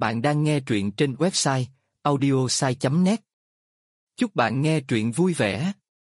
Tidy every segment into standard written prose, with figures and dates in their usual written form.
Bạn đang nghe truyện trên website audiosai.net. Chúc bạn nghe truyện vui vẻ.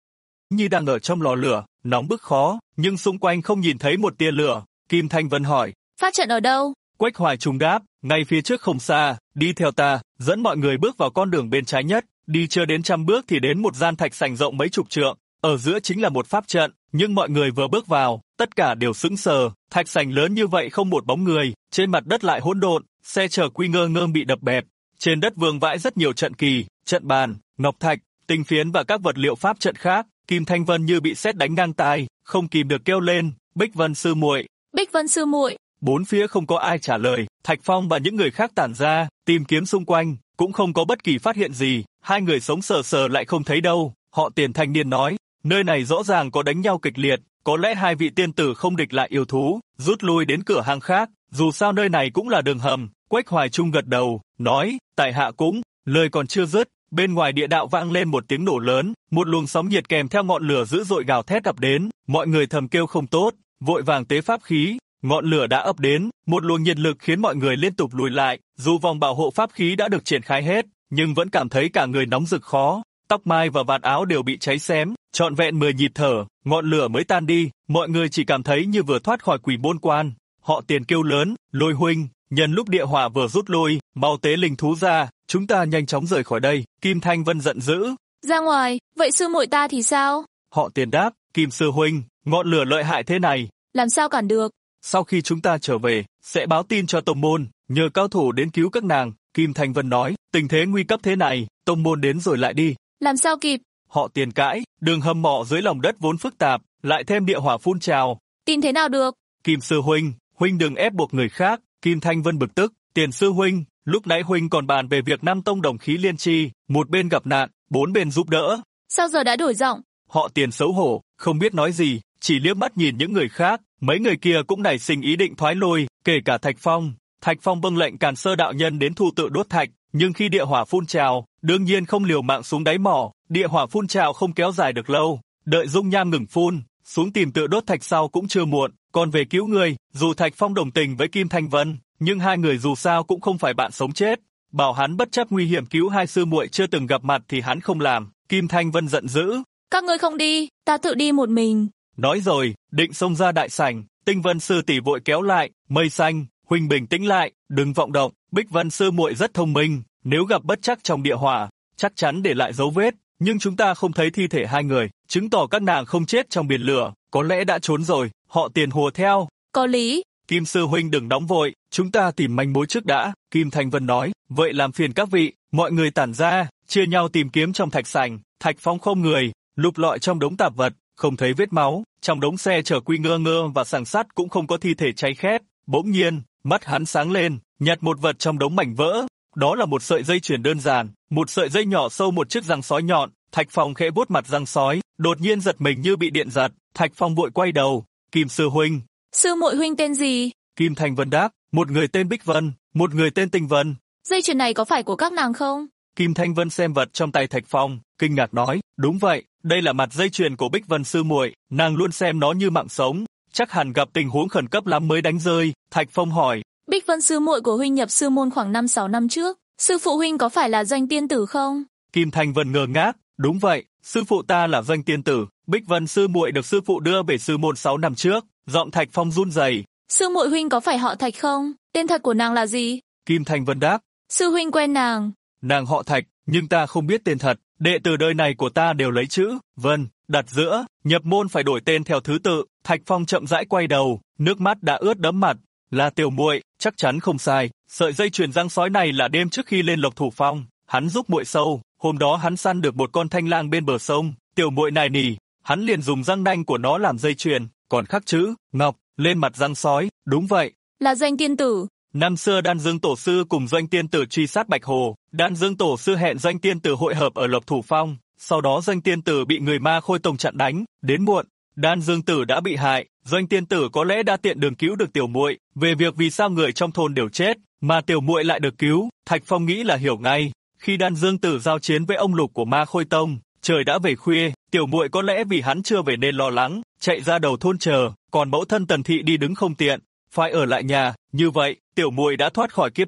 Như đang ở trong lò lửa, nóng bức khó, nhưng xung quanh không nhìn thấy một tia lửa. Kim Thanh Vân hỏi. Pháp trận ở đâu? Quách Hoài Trung đáp, ngay phía trước không xa, đi theo ta, dẫn mọi người bước vào con đường bên trái nhất, đi chưa đến 100 bước thì đến một gian thạch sảnh rộng mấy chục trượng, ở giữa chính là một pháp trận, nhưng mọi người vừa bước vào, tất cả đều sững sờ, thạch sảnh lớn như vậy không một bóng người, trên mặt đất lại hỗn độn, xe chở quy ngơ ngơm bị đập bẹp, trên đất vương vãi rất nhiều trận kỳ, trận bàn, ngọc thạch, tinh phiến và các vật liệu pháp trận khác. Kim Thanh Vân như bị sét đánh ngang tai, không kìm được kêu lên, Bích Vân sư muội. Bích Vân sư muội. Bốn phía không có ai trả lời, Thạch Phong và những người khác tản ra, tìm kiếm xung quanh, cũng không có bất kỳ phát hiện gì, hai người sống sờ sờ lại không thấy đâu. Họ Tiền thanh niên nói, nơi này rõ ràng có đánh nhau kịch liệt, có lẽ hai vị tiên tử không địch lại yêu thú, rút lui đến cửa hang khác, dù sao nơi này cũng là đường hầm. Quách Hoài Trung gật đầu, nói, tại hạ cũng, lời còn chưa dứt, bên ngoài địa đạo vang lên một tiếng nổ lớn, một luồng sóng nhiệt kèm theo ngọn lửa dữ dội gào thét ập đến, mọi người thầm kêu không tốt, vội vàng tế pháp khí. Ngọn lửa đã ập đến, một luồng nhiệt lực khiến mọi người liên tục lùi lại, dù vòng bảo hộ pháp khí đã được triển khai hết, nhưng vẫn cảm thấy cả người nóng rực khó, tóc mai và vạt áo đều bị cháy xém, trọn vẹn 10 nhịp thở, ngọn lửa mới tan đi, mọi người chỉ cảm thấy như vừa thoát khỏi quỷ môn quan. Họ Tiền kêu lớn, Lôi huynh, nhân lúc địa hỏa vừa rút lui, mau tế linh thú ra, chúng ta nhanh chóng rời khỏi đây. Kim Thanh Vân giận dữ. Ra ngoài, vậy sư muội ta thì sao? Họ Tiền đáp, Kim sư huynh, ngọn lửa lợi hại thế này, làm sao cản được? Sau khi chúng ta trở về, sẽ báo tin cho tông môn, nhờ cao thủ đến cứu các nàng. Kim Thanh Vân nói, tình thế nguy cấp thế này, tông môn đến rồi lại đi. Làm sao kịp? Họ Tiền cãi, đường hầm mỏ dưới lòng đất vốn phức tạp, lại thêm địa hỏa phun trào. Tin thế nào được? Kim sư huynh, huynh đừng ép buộc người khác. Kim Thanh Vân bực tức, Tiền sư huynh, lúc nãy huynh còn bàn về việc Nam tông đồng khí liên chi, một bên gặp nạn, bốn bên giúp đỡ. Sao giờ đã đổi giọng? Họ Tiền xấu hổ, không biết nói gì, chỉ liếc mắt nhìn những người khác. Mấy người kia cũng nảy sinh ý định thoái lui, kể cả Thạch Phong. Thạch Phong vâng lệnh Càn Sơ đạo nhân đến thu tự đốt thạch, nhưng khi địa hỏa phun trào, đương nhiên không liều mạng xuống đáy mỏ. Địa hỏa phun trào không kéo dài được lâu, đợi dung nham ngừng phun, xuống tìm tự đốt thạch sau cũng chưa muộn. Còn về cứu người, dù Thạch Phong đồng tình với Kim Thanh Vân, nhưng hai người dù sao cũng không phải bạn sống chết. Bảo hắn bất chấp nguy hiểm cứu hai sư muội chưa từng gặp mặt thì hắn không làm. Kim Thanh Vân giận dữ. Các ngươi không đi, ta tự đi một mình. Nói rồi, định xông ra đại sảnh, Tinh Vân sư tỷ vội kéo lại, Mây Xanh, huynh bình tĩnh lại, đừng vọng động. Bích Vân sư muội rất thông minh, nếu gặp bất trắc trong địa hỏa, chắc chắn để lại dấu vết, nhưng chúng ta không thấy thi thể hai người, chứng tỏ các nàng không chết trong biển lửa, có lẽ đã trốn rồi. Họ Tiền hùa theo. Có lý. Kim sư huynh đừng nóng vội, chúng ta tìm manh mối trước đã. Kim Thanh Vân nói, vậy làm phiền các vị. Mọi người tản ra, chia nhau tìm kiếm trong thạch sảnh. Thạch Phong không người, lục lọi trong đống tạp vật, không thấy vết máu, trong đống xe chở quy ngơ ngơ và sàng sắt cũng không có thi thể cháy khét. Bỗng nhiên, mắt hắn sáng lên, nhặt một vật trong đống mảnh vỡ. Đó là một sợi dây chuyền đơn giản, một sợi dây nhỏ sâu một chiếc răng sói nhọn. Thạch Phong khẽ vuốt mặt răng sói, đột nhiên giật mình như bị điện giật. Thạch Phong vội quay đầu, Kim sư huynh. Sư muội huynh tên gì? Kim Thanh Vân đáp, một người tên Bích Vân, một người tên Tinh Vân. Dây chuyền này có phải của các nàng không? Kim Thanh Vân xem vật trong tay Thạch Phong, kinh ngạc nói, đúng vậy, đây là mặt dây chuyền của Bích Vân sư muội, nàng luôn xem nó như mạng sống, chắc hẳn gặp tình huống khẩn cấp lắm mới đánh rơi. Thạch Phong hỏi, Bích Vân sư muội của huynh nhập sư môn khoảng 5-6 năm trước, sư phụ huynh có phải là Doanh tiên tử không? Kim Thanh Vân ngơ ngác, đúng vậy, sư phụ ta là Doanh tiên tử, Bích Vân sư muội được sư phụ đưa về sư môn 6 năm trước. Giọng Thạch Phong run rẩy. Sư muội huynh có phải họ Thạch không? Tên thật của nàng là gì? Kim Thanh Vân đáp, sư huynh quen nàng. Nàng họ Thạch, nhưng ta không biết tên thật, đệ tử đời này của ta đều lấy chữ Vân đặt giữa, nhập môn phải đổi tên theo thứ tự. Thạch Phong chậm rãi quay đầu, nước mắt đã ướt đẫm mặt, là tiểu muội, chắc chắn không sai, sợi dây chuyền răng sói này là đêm trước khi lên Lộc Thủ Phong, hắn giúp muội sâu, hôm đó hắn săn được một con thanh lang bên bờ sông, tiểu muội nài nỉ, hắn liền dùng răng nanh của nó làm dây chuyền, còn khắc chữ Ngọc lên mặt răng sói. Đúng vậy, là Doanh tiên tử. Năm xưa Đan Dương tổ sư cùng Doanh tiên tử truy sát Bạch Hồ, Đan Dương tổ sư hẹn Doanh tiên tử hội hợp ở Lộc Thủ Phong, sau đó Doanh tiên tử bị người Ma Khôi Tông chặn đánh, đến muộn, Đan Dương tử đã bị hại, Doanh tiên tử có lẽ đã tiện đường cứu được tiểu muội. Về việc vì sao người trong thôn đều chết mà tiểu muội lại được cứu, Thạch Phong nghĩ là hiểu ngay. Khi Đan Dương tử giao chiến với ông Lục của Ma Khôi Tông, trời đã về khuya, tiểu muội có lẽ vì hắn chưa về nên lo lắng, chạy ra đầu thôn chờ, còn mẫu thân Tần Thị đi đứng không tiện, phải ở lại nhà, như vậy, tiểu muội đã thoát khỏi kiếp nạn.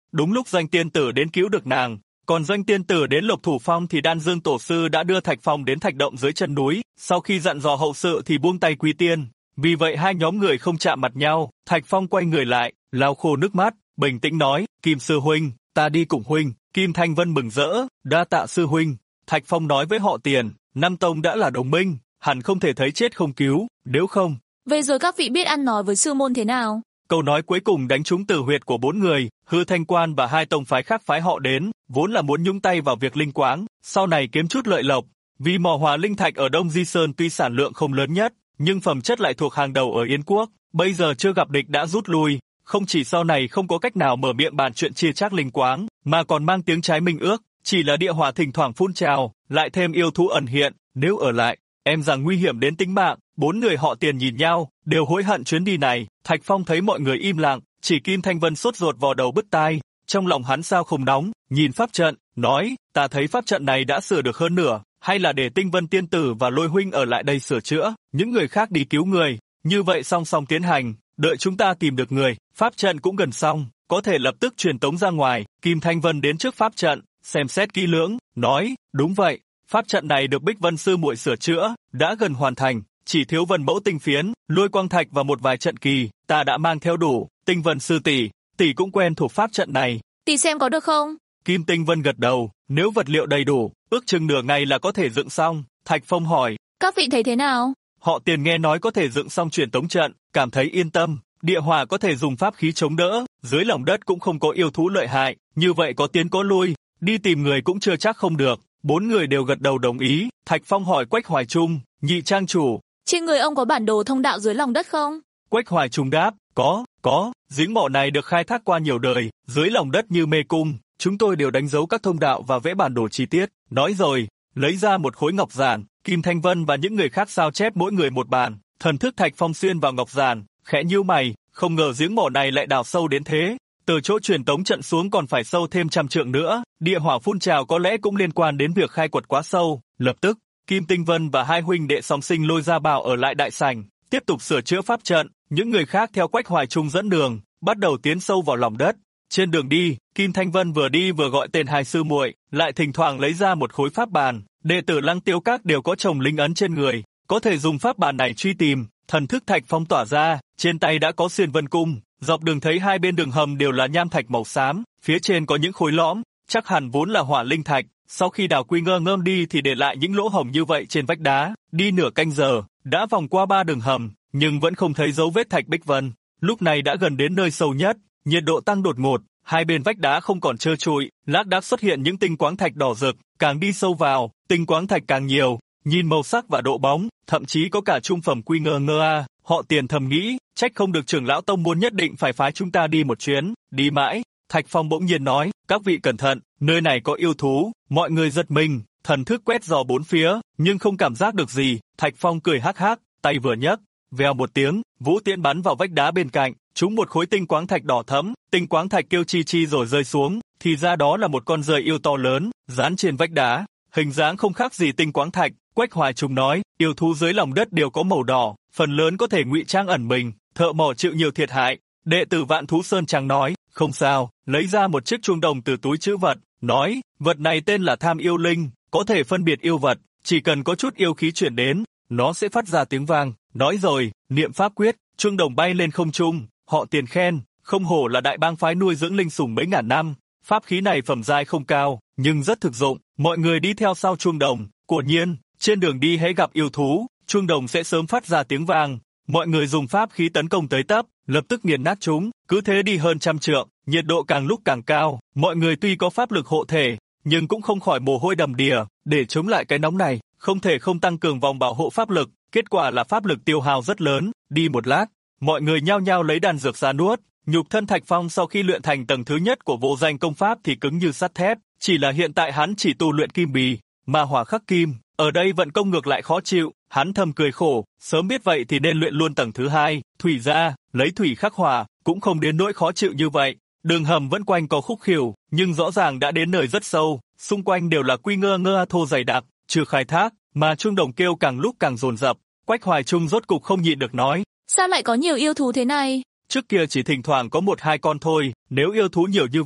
Đúng lúc Doanh Tiên Tử đến cứu được nàng, còn Doanh Tiên Tử đến Lộc Thủ Phong thì Đan Dương Tổ Sư đã đưa Thạch Phong đến thạch động dưới chân núi, sau khi dặn dò hậu sự thì buông tay quy tiên. Vì vậy hai nhóm người không chạm mặt nhau, Thạch Phong quay người lại, lau khô nước mắt, bình tĩnh nói, Kim Sư Huynh, ta đi cùng Huynh. Kim Thanh Vân mừng rỡ, đa tạ Sư Huynh. Thạch Phong nói với họ Tiền, Nam Tông đã là đồng minh, hẳn không thể thấy chết không cứu, nếu không. Vậy rồi các vị biết ăn nói với sư môn thế nào? Câu nói cuối cùng đánh trúng tử huyệt của 4 người, Hư Thanh Quan và 2 tông phái khác phái họ đến, vốn là muốn nhúng tay vào việc linh quáng, sau này kiếm chút lợi lộc. Vì mỏ hỏa linh thạch ở Đông Di Sơn tuy sản lượng không lớn nhất, nhưng phẩm chất lại thuộc hàng đầu ở Yên Quốc, bây giờ chưa gặp địch đã rút lui, không chỉ sau này không có cách nào mở miệng bàn chuyện chia chác linh quáng, mà còn mang tiếng trái minh ước, chỉ là địa hỏa thỉnh thoảng phun trào, lại thêm yêu thú ẩn hiện, nếu ở lại, em rằng nguy hiểm đến tính mạng. 4 người họ Tiền nhìn nhau, đều hối hận chuyến đi này. Thạch Phong thấy mọi người im lặng, chỉ Kim Thanh Vân sốt ruột vò đầu bứt tai, trong lòng hắn sao không nóng, nhìn pháp trận, nói, ta thấy pháp trận này đã sửa được hơn nửa, hay là để Tinh Vân Tiên Tử và Lôi Huynh ở lại đây sửa chữa, những người khác đi cứu người, như vậy song song tiến hành, đợi chúng ta tìm được người, pháp trận cũng gần xong, có thể lập tức truyền tống ra ngoài. Kim Thanh Vân đến trước pháp trận, xem xét kỹ lưỡng, nói, đúng vậy, pháp trận này được Bích Vân sư muội sửa chữa, đã gần hoàn thành. Chỉ thiếu Vân mẫu tinh phiến, lôi quang thạch và một vài trận kỳ, ta đã mang theo đủ. Tinh Vân sư tỷ cũng quen thuộc pháp trận này. Tỷ xem có được không? Kim Tinh Vân gật đầu, nếu vật liệu đầy đủ, ước chừng nửa ngày là có thể dựng xong. Thạch Phong hỏi, các vị thấy thế nào? Họ Tiền nghe nói có thể dựng xong truyền tống trận, cảm thấy yên tâm. Địa hỏa có thể dùng pháp khí chống đỡ, dưới lòng đất cũng không có yêu thú lợi hại, như vậy có tiến có lui, đi tìm người cũng chưa chắc không được. 4 người đều gật đầu đồng ý. Thạch Phong hỏi Quách Hoài Trung, nhị trang chủ, trên người ông có bản đồ thông đạo dưới lòng đất không? Quách Hoài Trung đáp, có, giếng mỏ này được khai thác qua nhiều đời, dưới lòng đất như mê cung, chúng tôi đều đánh dấu các thông đạo và vẽ bản đồ chi tiết. Nói rồi, lấy ra một khối ngọc giản, Kim Thanh Vân và những người khác sao chép mỗi người một bản, thần thức Thạch Phong xuyên vào ngọc giản, khẽ nhíu mày, không ngờ giếng mỏ này lại đào sâu đến thế, từ chỗ truyền tống trận xuống còn phải sâu thêm 100 trượng nữa, địa hỏa phun trào có lẽ cũng liên quan đến việc khai quật quá sâu. Lập tức, Kim Tinh Vân và 2 huynh đệ song sinh Lôi Gia Bảo ở lại đại sảnh, tiếp tục sửa chữa pháp trận, những người khác theo Quách Hoài Trung dẫn đường, bắt đầu tiến sâu vào lòng đất. Trên đường đi, Kim Thanh Vân vừa đi vừa gọi tên 2 sư muội, lại thỉnh thoảng lấy ra một khối pháp bàn, đệ tử Lăng Tiêu Các đều có chồng linh ấn trên người, có thể dùng pháp bàn này truy tìm. Thần thức Thạch Phong tỏa ra, trên tay đã có Xuyên Vân Cung, dọc đường thấy hai bên đường hầm đều là nham thạch màu xám, phía trên có những khối lõm, chắc hẳn vốn là hỏa linh thạch. Sau khi đào Quy Ngơ Ngơm đi thì để lại những lỗ hổng như vậy trên vách đá, đi nửa canh giờ, đã vòng qua 3 đường hầm, nhưng vẫn không thấy dấu vết Thạch Bích Vân. Lúc này đã gần đến nơi sâu nhất, nhiệt độ tăng đột ngột, hai bên vách đá không còn trơ trụi, lác đác xuất hiện những tinh quáng thạch đỏ rực, càng đi sâu vào, tinh quáng thạch càng nhiều, nhìn màu sắc và độ bóng, thậm chí có cả trung phẩm Quy Ngơ Ngơ a. Họ Tiền thầm nghĩ, trách không được trưởng lão tông muốn nhất định phải phái chúng ta đi một chuyến, đi mãi. Thạch Phong bỗng nhiên nói, các vị cẩn thận, nơi này có yêu thú. Mọi người giật mình, thần thức quét dò bốn phía, nhưng không cảm giác được gì. Thạch Phong cười hắc hắc, tay vừa nhấc, vèo một tiếng, vũ tiễn bắn vào vách đá bên cạnh, trúng một khối tinh quáng thạch đỏ thẫm. Tinh quáng thạch kêu chi chi rồi rơi xuống, thì ra đó là một con rơi yêu to lớn, dán trên vách đá, hình dáng không khác gì tinh quáng thạch. Quách Hoài Trung nói, yêu thú dưới lòng đất đều có màu đỏ, phần lớn có thể ngụy trang ẩn mình, thợ mỏ chịu nhiều thiệt hại. Đệ tử Vạn Thú Sơn Trang nói, không sao, lấy ra một chiếc chuông đồng từ túi trữ vật, nói, vật này tên là Tham Yêu Linh, có thể phân biệt yêu vật, chỉ cần có chút yêu khí chuyển đến, nó sẽ phát ra tiếng vang. Nói rồi, niệm pháp quyết, chuông đồng bay lên không trung. Họ Tiền khen, không hổ là đại bang phái nuôi dưỡng linh sủng mấy ngàn năm, pháp khí này phẩm giai không cao, nhưng rất thực dụng. Mọi người đi theo sau chuông đồng, quả nhiên, trên đường đi hễ gặp yêu thú, chuông đồng sẽ sớm phát ra tiếng vang. Mọi người dùng pháp khí tấn công tới tấp, lập tức nghiền nát chúng, cứ thế đi hơn 100 trượng, nhiệt độ càng lúc càng cao. Mọi người tuy có pháp lực hộ thể, nhưng cũng không khỏi mồ hôi đầm đìa. Để chống lại cái nóng này, không thể không tăng cường vòng bảo hộ pháp lực. Kết quả là pháp lực tiêu hao rất lớn. Đi một lát, mọi người nhao nhao lấy đan dược ra nuốt. Nhục thân Thạch Phong sau khi luyện thành tầng thứ nhất của vô danh công pháp thì cứng như sắt thép. Chỉ là hiện tại hắn chỉ tu luyện kim bì, mà hỏa khắc kim, ở đây vận công ngược lại khó chịu. Hắn thầm cười khổ, sớm biết vậy thì nên luyện luôn tầng thứ 2, thủy ra, lấy thủy khắc hỏa, cũng không đến nỗi khó chịu như vậy. Đường hầm vẫn quanh co khúc khỉu, nhưng rõ ràng đã đến nơi rất sâu, xung quanh đều là Quy Ngơ Ngơ thô dày đặc, chưa khai thác, mà chuông đồng kêu càng lúc càng dồn dập. Quách Hoài Trung rốt cục không nhịn được nói, sao lại có nhiều yêu thú thế này? Trước kia chỉ thỉnh thoảng có 1-2 con thôi, nếu yêu thú nhiều như vậy,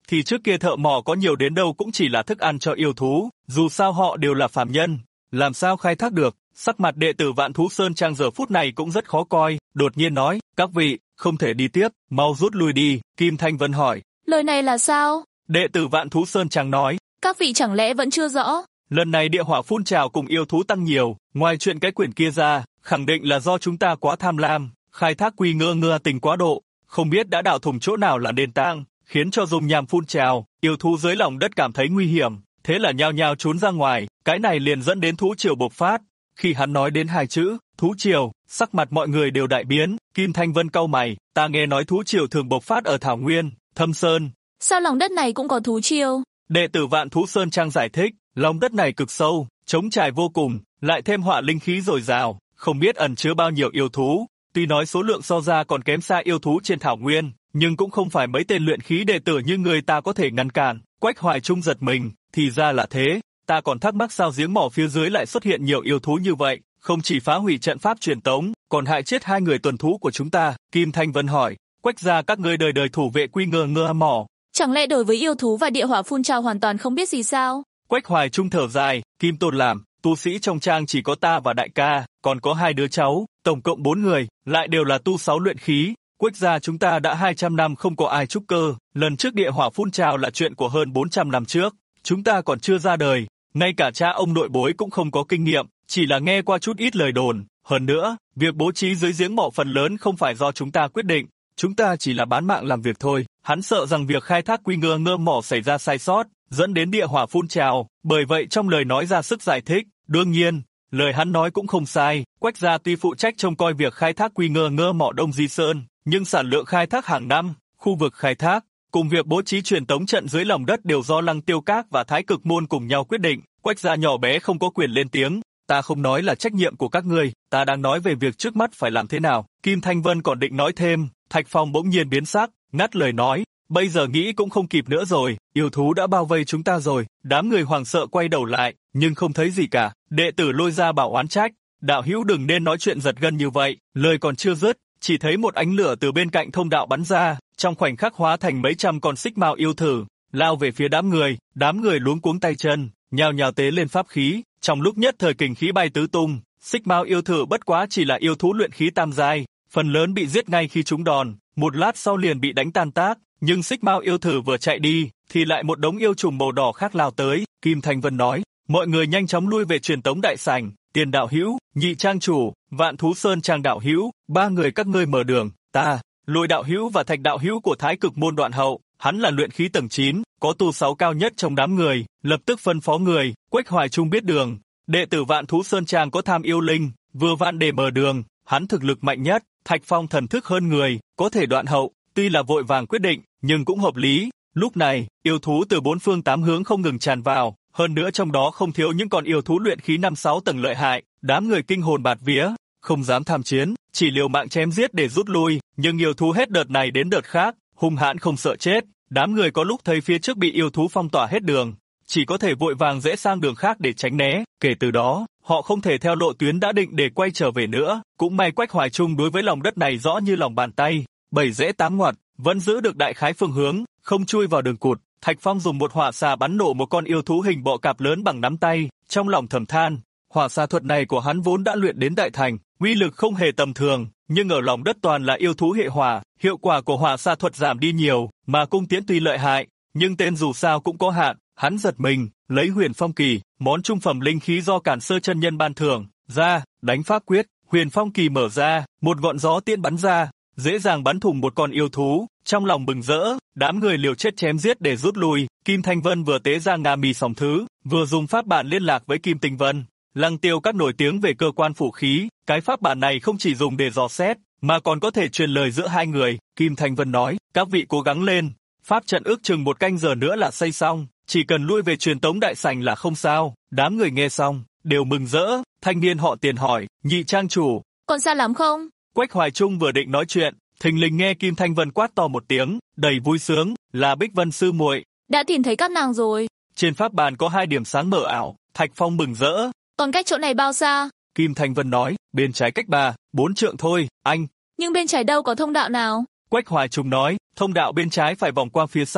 thì trước kia thợ mỏ có nhiều đến đâu cũng chỉ là thức ăn cho yêu thú, dù sao họ đều là phàm nhân, làm sao khai thác được. Sắc mặt đệ tử Vạn Thú Sơn Trang giờ phút này cũng rất khó coi, đột nhiên nói, các vị, không thể đi tiếp, mau rút lui đi. Kim Thanh Vân hỏi, Lời này là sao? đệ tử Vạn Thú Sơn Trang nói, Các vị chẳng lẽ vẫn chưa rõ? lần này địa hỏa phun trào cùng yêu thú tăng nhiều, ngoài chuyện cái quyển kia ra, khẳng định là do chúng ta quá tham lam, khai thác quy ngơ tình quá độ, không biết đã đào thủng chỗ nào là nền tảng, khiến cho dung nham phun trào, yêu thú dưới lòng đất cảm thấy nguy hiểm, thế là nhao nhao trốn ra ngoài, cái này liền dẫn đến thú triều bộc phát. Khi hắn nói đến hai chữ, thú triều, sắc mặt mọi người đều đại biến, Kim Thanh Vân cau mày, ta nghe nói thú triều thường bộc phát ở Thảo Nguyên, Thâm Sơn. Sao lòng đất này cũng có thú triều? Đệ tử Vạn Thú Sơn Trang giải thích, lòng đất này cực sâu, trống trải vô cùng, lại thêm hỏa linh khí dồi dào, không biết ẩn chứa bao nhiêu yêu thú. Tuy nói số lượng so ra còn kém xa yêu thú trên Thảo Nguyên, nhưng cũng không phải mấy tên luyện khí đệ tử như người ta có thể ngăn cản. Quách Hoài Trung giật mình, thì ra là thế, ta còn thắc mắc sao giếng mỏ phía dưới lại xuất hiện nhiều yêu thú như vậy, không chỉ phá hủy trận pháp truyền tống, còn hại chết 2 người tuần thú của chúng ta. Kim Thanh Vân hỏi, Quách gia các ngươi đời đời thủ vệ quy ngơ mỏ, chẳng lẽ đối với yêu thú và địa hỏa phun trào hoàn toàn không biết gì sao? Quách Hoài Trung thở dài, Kim Tôn làm, tu sĩ trong trang chỉ có ta và đại ca, còn có 2 đứa cháu, tổng cộng 4 người, lại đều là tu 6 luyện khí. Quách gia chúng ta đã 200 năm không có ai trúc cơ, lần trước địa hỏa phun trào là chuyện của hơn 400 năm trước, chúng ta còn chưa ra đời, ngay cả cha ông nội bối cũng không có kinh nghiệm, chỉ là nghe qua chút ít lời đồn. Hơn nữa, việc bố trí dưới giếng mỏ phần lớn không phải do chúng ta quyết định, chúng ta chỉ là bán mạng làm việc thôi. Hắn sợ rằng việc khai thác quy ngơ mỏ xảy ra sai sót, dẫn đến địa hỏa phun trào, bởi vậy trong lời nói ra sức giải thích. Đương nhiên, lời hắn nói cũng không sai, Quách gia tuy phụ trách trông coi việc khai thác quy ngơ mỏ Đông Di Sơn, nhưng sản lượng khai thác hàng năm, khu vực khai thác, cùng việc bố trí truyền tống trận dưới lòng đất đều do Lăng Tiêu Các và Thái Cực Môn cùng nhau quyết định. Quách gia nhỏ bé không có quyền lên tiếng, ta không nói là trách nhiệm của các ngươi, ta đang nói về việc trước mắt phải làm thế nào. Kim Thanh Vân còn định nói thêm, Thạch Phong bỗng nhiên biến sắc, ngắt lời nói, bây giờ nghĩ cũng không kịp nữa rồi, yêu thú đã bao vây chúng ta rồi. Đám người hoảng sợ quay đầu lại, nhưng không thấy gì cả. Đệ tử Lôi Gia bảo oán trách, đạo hữu đừng nên nói chuyện giật gân như vậy. Lời còn chưa dứt, chỉ thấy một ánh lửa từ bên cạnh thông đạo bắn ra, trong khoảnh khắc hóa thành mấy trăm con xích mao yêu thử, lao về phía đám người. Đám người luống cuống tay chân, nhao nhao tế lên pháp khí, trong lúc nhất thời kình khí bay tứ tung. Xích mao yêu thử bất quá chỉ là yêu thú luyện khí tam giai, phần lớn bị giết ngay khi trúng đòn, một lát sau liền bị đánh tan tác. Nhưng xích mao yêu thử vừa chạy đi, thì lại một đống yêu trùng màu đỏ khác lao tới. Kim Thanh Vân nói, mọi người nhanh chóng lui về truyền tống đại sảnh. Tiền đạo hữu, Nhị trang chủ, Vạn Thú Sơn Trang đạo hữu, 3 người các ngươi mở đường. Ta, Lôi đạo hữu và Thạch đạo hữu của Thái Cực Môn Đoạn Hậu, hắn là luyện khí tầng 9, có tu 6 cao nhất trong đám người, lập tức phân phó người. Quách Hoài Trung biết đường, đệ tử Vạn Thú Sơn Trang có tham yêu linh, vừa vặn để mở đường, hắn thực lực mạnh nhất. Thạch Phong thần thức hơn người, có thể Đoạn Hậu, tuy là vội vàng quyết định, nhưng cũng hợp lý. Lúc này, yêu thú từ 4 phương 8 hướng không ngừng tràn vào, hơn nữa trong đó không thiếu những con yêu thú luyện khí 5-6 tầng lợi hại. Đám người kinh hồn bạt vía, không dám tham chiến, chỉ liều mạng chém giết để rút lui. Nhưng yêu thú hết đợt này đến đợt khác, hung hãn không sợ chết. Đám người có lúc thấy phía trước bị yêu thú phong tỏa hết đường, chỉ có thể vội vàng rẽ sang đường khác để tránh né. Kể từ đó, họ không thể theo lộ tuyến đã định để quay trở về nữa. Cũng may Quách Hoài Trung đối với lòng đất này rõ như lòng bàn tay, 7 rẽ 8 ngoặt, vẫn giữ được đại khái phương hướng, không chui vào đường cụt. Thạch Phong dùng một hỏa xà bắn nổ một con yêu thú hình bọ cạp lớn bằng nắm tay, trong lòng thầm than, hỏa xà thuật này của hắn vốn đã luyện đến đại thành, uy lực không hề tầm thường, nhưng ở lòng đất toàn là yêu thú hệ hỏa, hiệu quả của hỏa xà thuật giảm đi nhiều, mà cung tiễn tuy lợi hại, nhưng tên dù sao cũng có hạn. Hắn giật mình, lấy Huyền Phong Kỳ, món trung phẩm linh khí do Cản Sơ chân nhân ban thưởng, ra, đánh pháp quyết, Huyền Phong Kỳ mở ra, một ngọn gió tiễn bắn ra, dễ dàng bắn thủng một con yêu thú. Trong lòng mừng rỡ, đám người liều chết chém giết để rút lui. Kim Thanh Vân vừa tế ra Nga Mi Song Thứ, vừa dùng pháp bản liên lạc với Kim Tinh Vân. Lăng Tiêu Các nổi tiếng về cơ quan phủ khí, cái pháp bản này không chỉ dùng để dò xét, mà còn có thể truyền lời giữa hai người. Kim Thanh Vân nói, các vị cố gắng lên, pháp trận ước chừng 1 canh giờ nữa là xây xong, chỉ cần lui về truyền tống đại sảnh là không sao. Đám người nghe xong, đều mừng rỡ. Thanh niên họ Tiền hỏi, Nhị trang chủ, còn xa lắm không? Quách Hoài Trung vừa định nói chuyện, thình lình nghe Kim Thanh Vân quát to một tiếng, đầy vui sướng, là Bích Vân sư muội. Đã tìm thấy các nàng rồi. Trên pháp bàn có 2 điểm sáng mờ ảo. Thạch Phong mừng rỡ. Còn cách chỗ này bao xa? Kim Thanh Vân nói, bên trái cách 3-4 trượng thôi, anh. Nhưng bên trái đâu có thông đạo nào? Quách Hoài Trung nói, thông đạo bên trái phải vòng qua phía sau,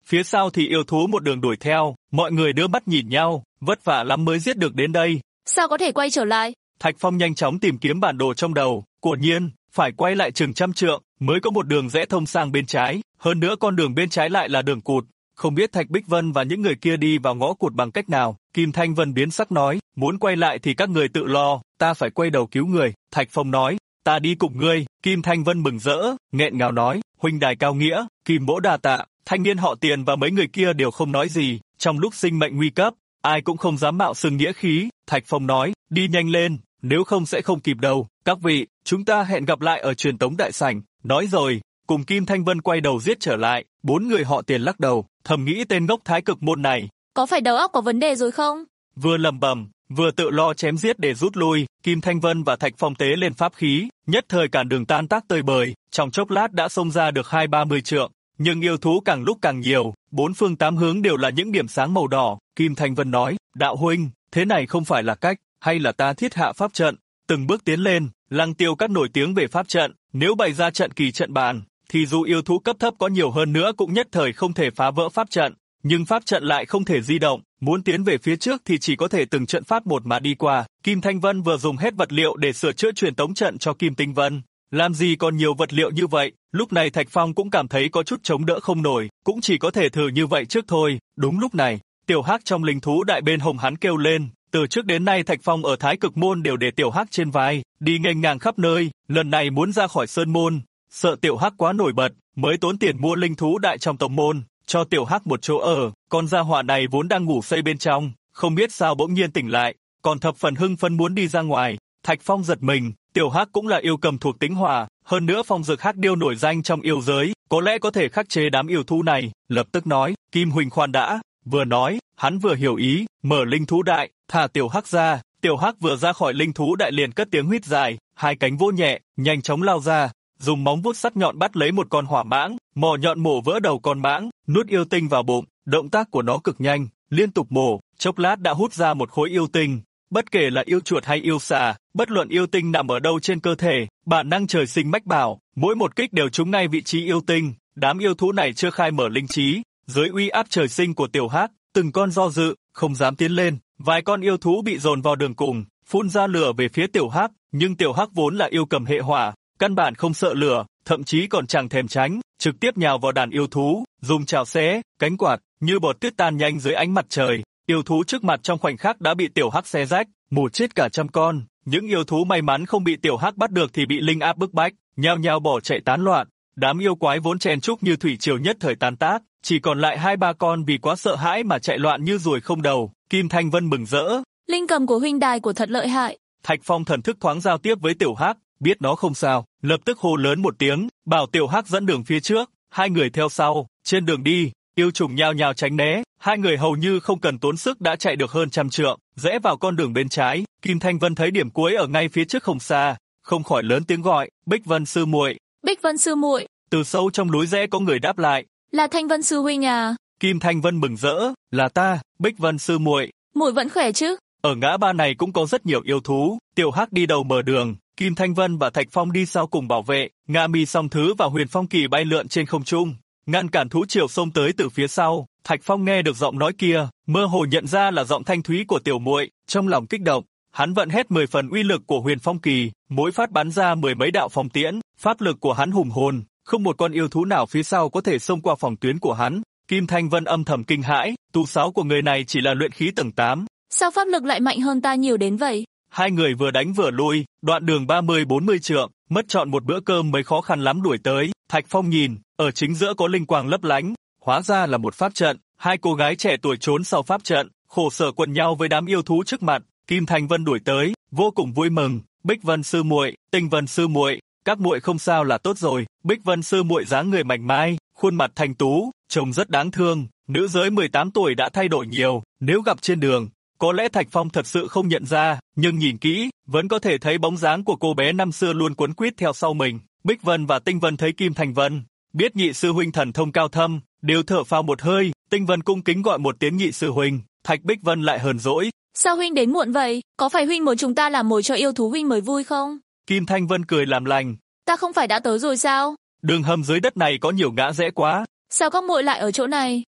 phía sau thì yêu thú một đường đuổi theo, mọi người đưa mắt nhìn nhau, vất vả lắm mới giết được đến đây. Sao có thể quay trở lại? Thạch Phong nhanh chóng tìm kiếm bản đồ trong đầu, quả nhiên, phải quay lại chừng 100 trượng, mới có một đường rẽ thông sang bên trái, hơn nữa con đường bên trái lại là đường cụt. Không biết Thạch Bích Vân và những người kia đi vào ngõ cụt bằng cách nào. Kim Thanh Vân biến sắc nói, muốn quay lại thì các người tự lo, ta phải quay đầu cứu người. Thạch Phong nói, ta đi cùng ngươi. Kim Thanh Vân mừng rỡ, nghẹn ngào nói, huynh đài cao nghĩa, Kim mỗ đa tạ. Thanh niên họ Tiền và mấy người kia đều không nói gì, trong lúc sinh mệnh nguy cấp, ai cũng không dám mạo xưng nghĩa khí. Thạch Phong nói, đi nhanh lên, nếu không sẽ không kịp đâu. Các vị, chúng ta hẹn gặp lại ở truyền tống đại sảnh. Nói rồi, cùng Kim Thanh Vân quay đầu giết trở lại. 4 người họ Tiền lắc đầu, thầm nghĩ tên ngốc Thái Cực Môn này có phải đầu óc có vấn đề rồi không? Vừa lẩm bẩm, vừa tự lo chém giết để rút lui. Kim Thanh Vân và Thạch Phong tế lên pháp khí, nhất thời cản đường tan tác tơi bời, trong chốc lát đã xông ra được 20-30 trượng. Nhưng yêu thú càng lúc càng nhiều, 4 phương 8 hướng đều là những điểm sáng màu đỏ. Kim Thanh Vân nói, đạo huynh, thế này không phải là cách, hay là ta thiết hạ pháp trận. Từng bước tiến lên, Lăng Tiêu Các nổi tiếng về pháp trận, nếu bày ra trận kỳ trận bàn, thì dù yêu thú cấp thấp có nhiều hơn nữa cũng nhất thời không thể phá vỡ pháp trận. Nhưng pháp trận lại không thể di động, muốn tiến về phía trước thì chỉ có thể từng trận pháp một mà đi qua. Kim Thanh Vân vừa dùng hết vật liệu để sửa chữa truyền tống trận cho Kim Tinh Vân. Làm gì còn nhiều vật liệu như vậy, lúc này Thạch Phong cũng cảm thấy có chút chống đỡ không nổi, cũng chỉ có thể thử như vậy trước thôi. Đúng lúc này, Tiểu Hắc trong linh thú đại bên hồng hắn kêu lên, từ trước đến nay Thạch Phong ở Thái Cực Môn đều để Tiểu Hắc trên vai, đi nghênh ngang khắp nơi, lần này muốn ra khỏi Sơn Môn, sợ Tiểu Hắc quá nổi bật, mới tốn tiền mua linh thú đại trong tông môn, cho Tiểu Hắc một chỗ ở. Con gia hỏa này vốn đang ngủ say bên trong, không biết sao bỗng nhiên tỉnh lại, còn thập phần hưng phấn muốn đi ra ngoài. Thạch Phong giật mình, Tiểu Hắc cũng là yêu cầm thuộc tính hỏa, hơn nữa phong dược hắc điêu nổi danh trong yêu giới, có lẽ có thể khắc chế đám yêu thú này. Lập tức nói, Kim huynh khoan đã. Vừa nói, hắn vừa hiểu ý, mở linh thú đại, thả Tiểu Hắc ra. Tiểu Hắc vừa ra khỏi linh thú đại liền cất tiếng huýt dài, hai cánh vỗ nhẹ, nhanh chóng lao ra, dùng móng vuốt sắc nhọn bắt lấy một con hỏa mãng, mỏ nhọn mổ vỡ đầu con mãng, nuốt yêu tinh vào bụng. Động tác của nó cực nhanh, liên tục mổ, chốc lát đã hút ra một khối yêu tinh. Bất kể là yêu chuột hay yêu xà, bất luận yêu tinh nằm ở đâu trên cơ thể, bản năng trời sinh mách bảo, mỗi một kích đều trúng ngay vị trí yêu tinh. Đám yêu thú này chưa khai mở linh trí, dưới uy áp trời sinh của Tiểu Hắc, từng con do dự, không dám tiến lên. Vài con yêu thú bị dồn vào đường cùng, phun ra lửa về phía Tiểu Hắc, nhưng Tiểu Hắc vốn là yêu cầm hệ hỏa, căn bản không sợ lửa, thậm chí còn chẳng thèm tránh, trực tiếp nhào vào đàn yêu thú, dùng chảo xé, cánh quạt, như bọt tuyết tan nhanh dưới ánh mặt trời. Yêu thú trước mặt trong khoảnh khắc đã bị Tiểu Hắc xé rách, mổ chết cả trăm con. Những yêu thú may mắn không bị Tiểu Hắc bắt được thì bị linh áp bức bách, nhao nhao bỏ chạy tán loạn. Đám yêu quái vốn chen chúc như thủy triều nhất thời tan tác, chỉ còn lại 2-3 con vì quá sợ hãi mà chạy loạn như ruồi không đầu. Kim Thanh Vân mừng rỡ, Linh cầm của huynh đài của thật lợi hại. Thạch Phong thần thức thoáng giao tiếp với Tiểu Hắc, biết nó không sao, lập tức hô lớn một tiếng, bảo Tiểu Hắc dẫn đường phía trước, hai người theo sau. Trên đường đi, yêu trùng nhao nhao tránh né, hai người hầu như không cần tốn sức đã chạy được hơn 100 trượng, rẽ vào con đường bên trái. Kim Thanh Vân thấy điểm cuối ở ngay phía trước không xa, không khỏi lớn tiếng gọi, Bích Vân sư muội. Bích Vân sư muội. Từ sâu trong núi rẽ có người đáp lại, là Thanh Vân sư huynh à? Kim Thanh Vân mừng rỡ, là ta, Bích Vân sư muội. Muội vẫn khỏe chứ? Ở ngã ba này cũng có rất nhiều yêu thú, Tiểu Hắc đi đầu mở đường, Kim Thanh Vân và Thạch Phong đi sau cùng bảo vệ. Nga Mi Song Thứ và Huyền Phong Kỳ bay lượn trên không trung, ngăn cản thú triều xông tới từ phía sau. Thạch Phong nghe được giọng nói kia, mơ hồ nhận ra là giọng thanh thúy của tiểu muội, trong lòng kích động, hắn vận hết 10 phần uy lực của Huyền Phong Kỳ, mỗi phát bắn ra 10 mấy đạo phong tiễn, pháp lực của hắn hùng hồn, không một con yêu thú nào phía sau có thể xông qua phòng tuyến của hắn. Kim Thanh Vân âm thầm kinh hãi, tu sáu của người này chỉ là luyện khí tầng 8. Sao pháp lực lại mạnh hơn ta nhiều đến vậy? Hai người vừa đánh vừa lui, đoạn đường 30-40 trượng, mất trọn một bữa cơm mới khó khăn lắm đuổi tới. Thạch Phong nhìn, ở chính giữa có linh quang lấp lánh, hóa ra là một pháp trận. Hai cô gái trẻ tuổi trốn sau pháp trận, khổ sở quần nhau với đám yêu thú trước mặt. Kim Thanh Vân đuổi tới, vô cùng vui mừng, Bích Vân sư muội, Tinh Vân sư muội, các muội không sao là tốt rồi. Bích Vân sư muội dáng người mảnh mai, khuôn mặt thanh tú, trông rất đáng thương, nữ giới 18 tuổi đã thay đổi nhiều, nếu gặp trên đường, có lẽ Thạch Phong thật sự không nhận ra, nhưng nhìn kỹ, vẫn có thể thấy bóng dáng của cô bé năm xưa luôn quấn quýt theo sau mình. Bích Vân và Tinh Vân thấy Kim Thanh Vân, biết nhị sư huynh thần thông cao thâm, đều thở phào một hơi. Tinh Vân cung kính gọi một tiếng nhị sư huynh, Thạch Bích Vân lại hờn dỗi. Sao huynh đến muộn vậy? Có phải huynh muốn chúng ta làm mồi cho yêu thú huynh mới vui không? Kim Thanh Vân cười làm lành. Ta không phải đã tới rồi sao? Đường hầm dưới đất này có nhiều ngã rẽ quá. Sao các muội lại ở chỗ này?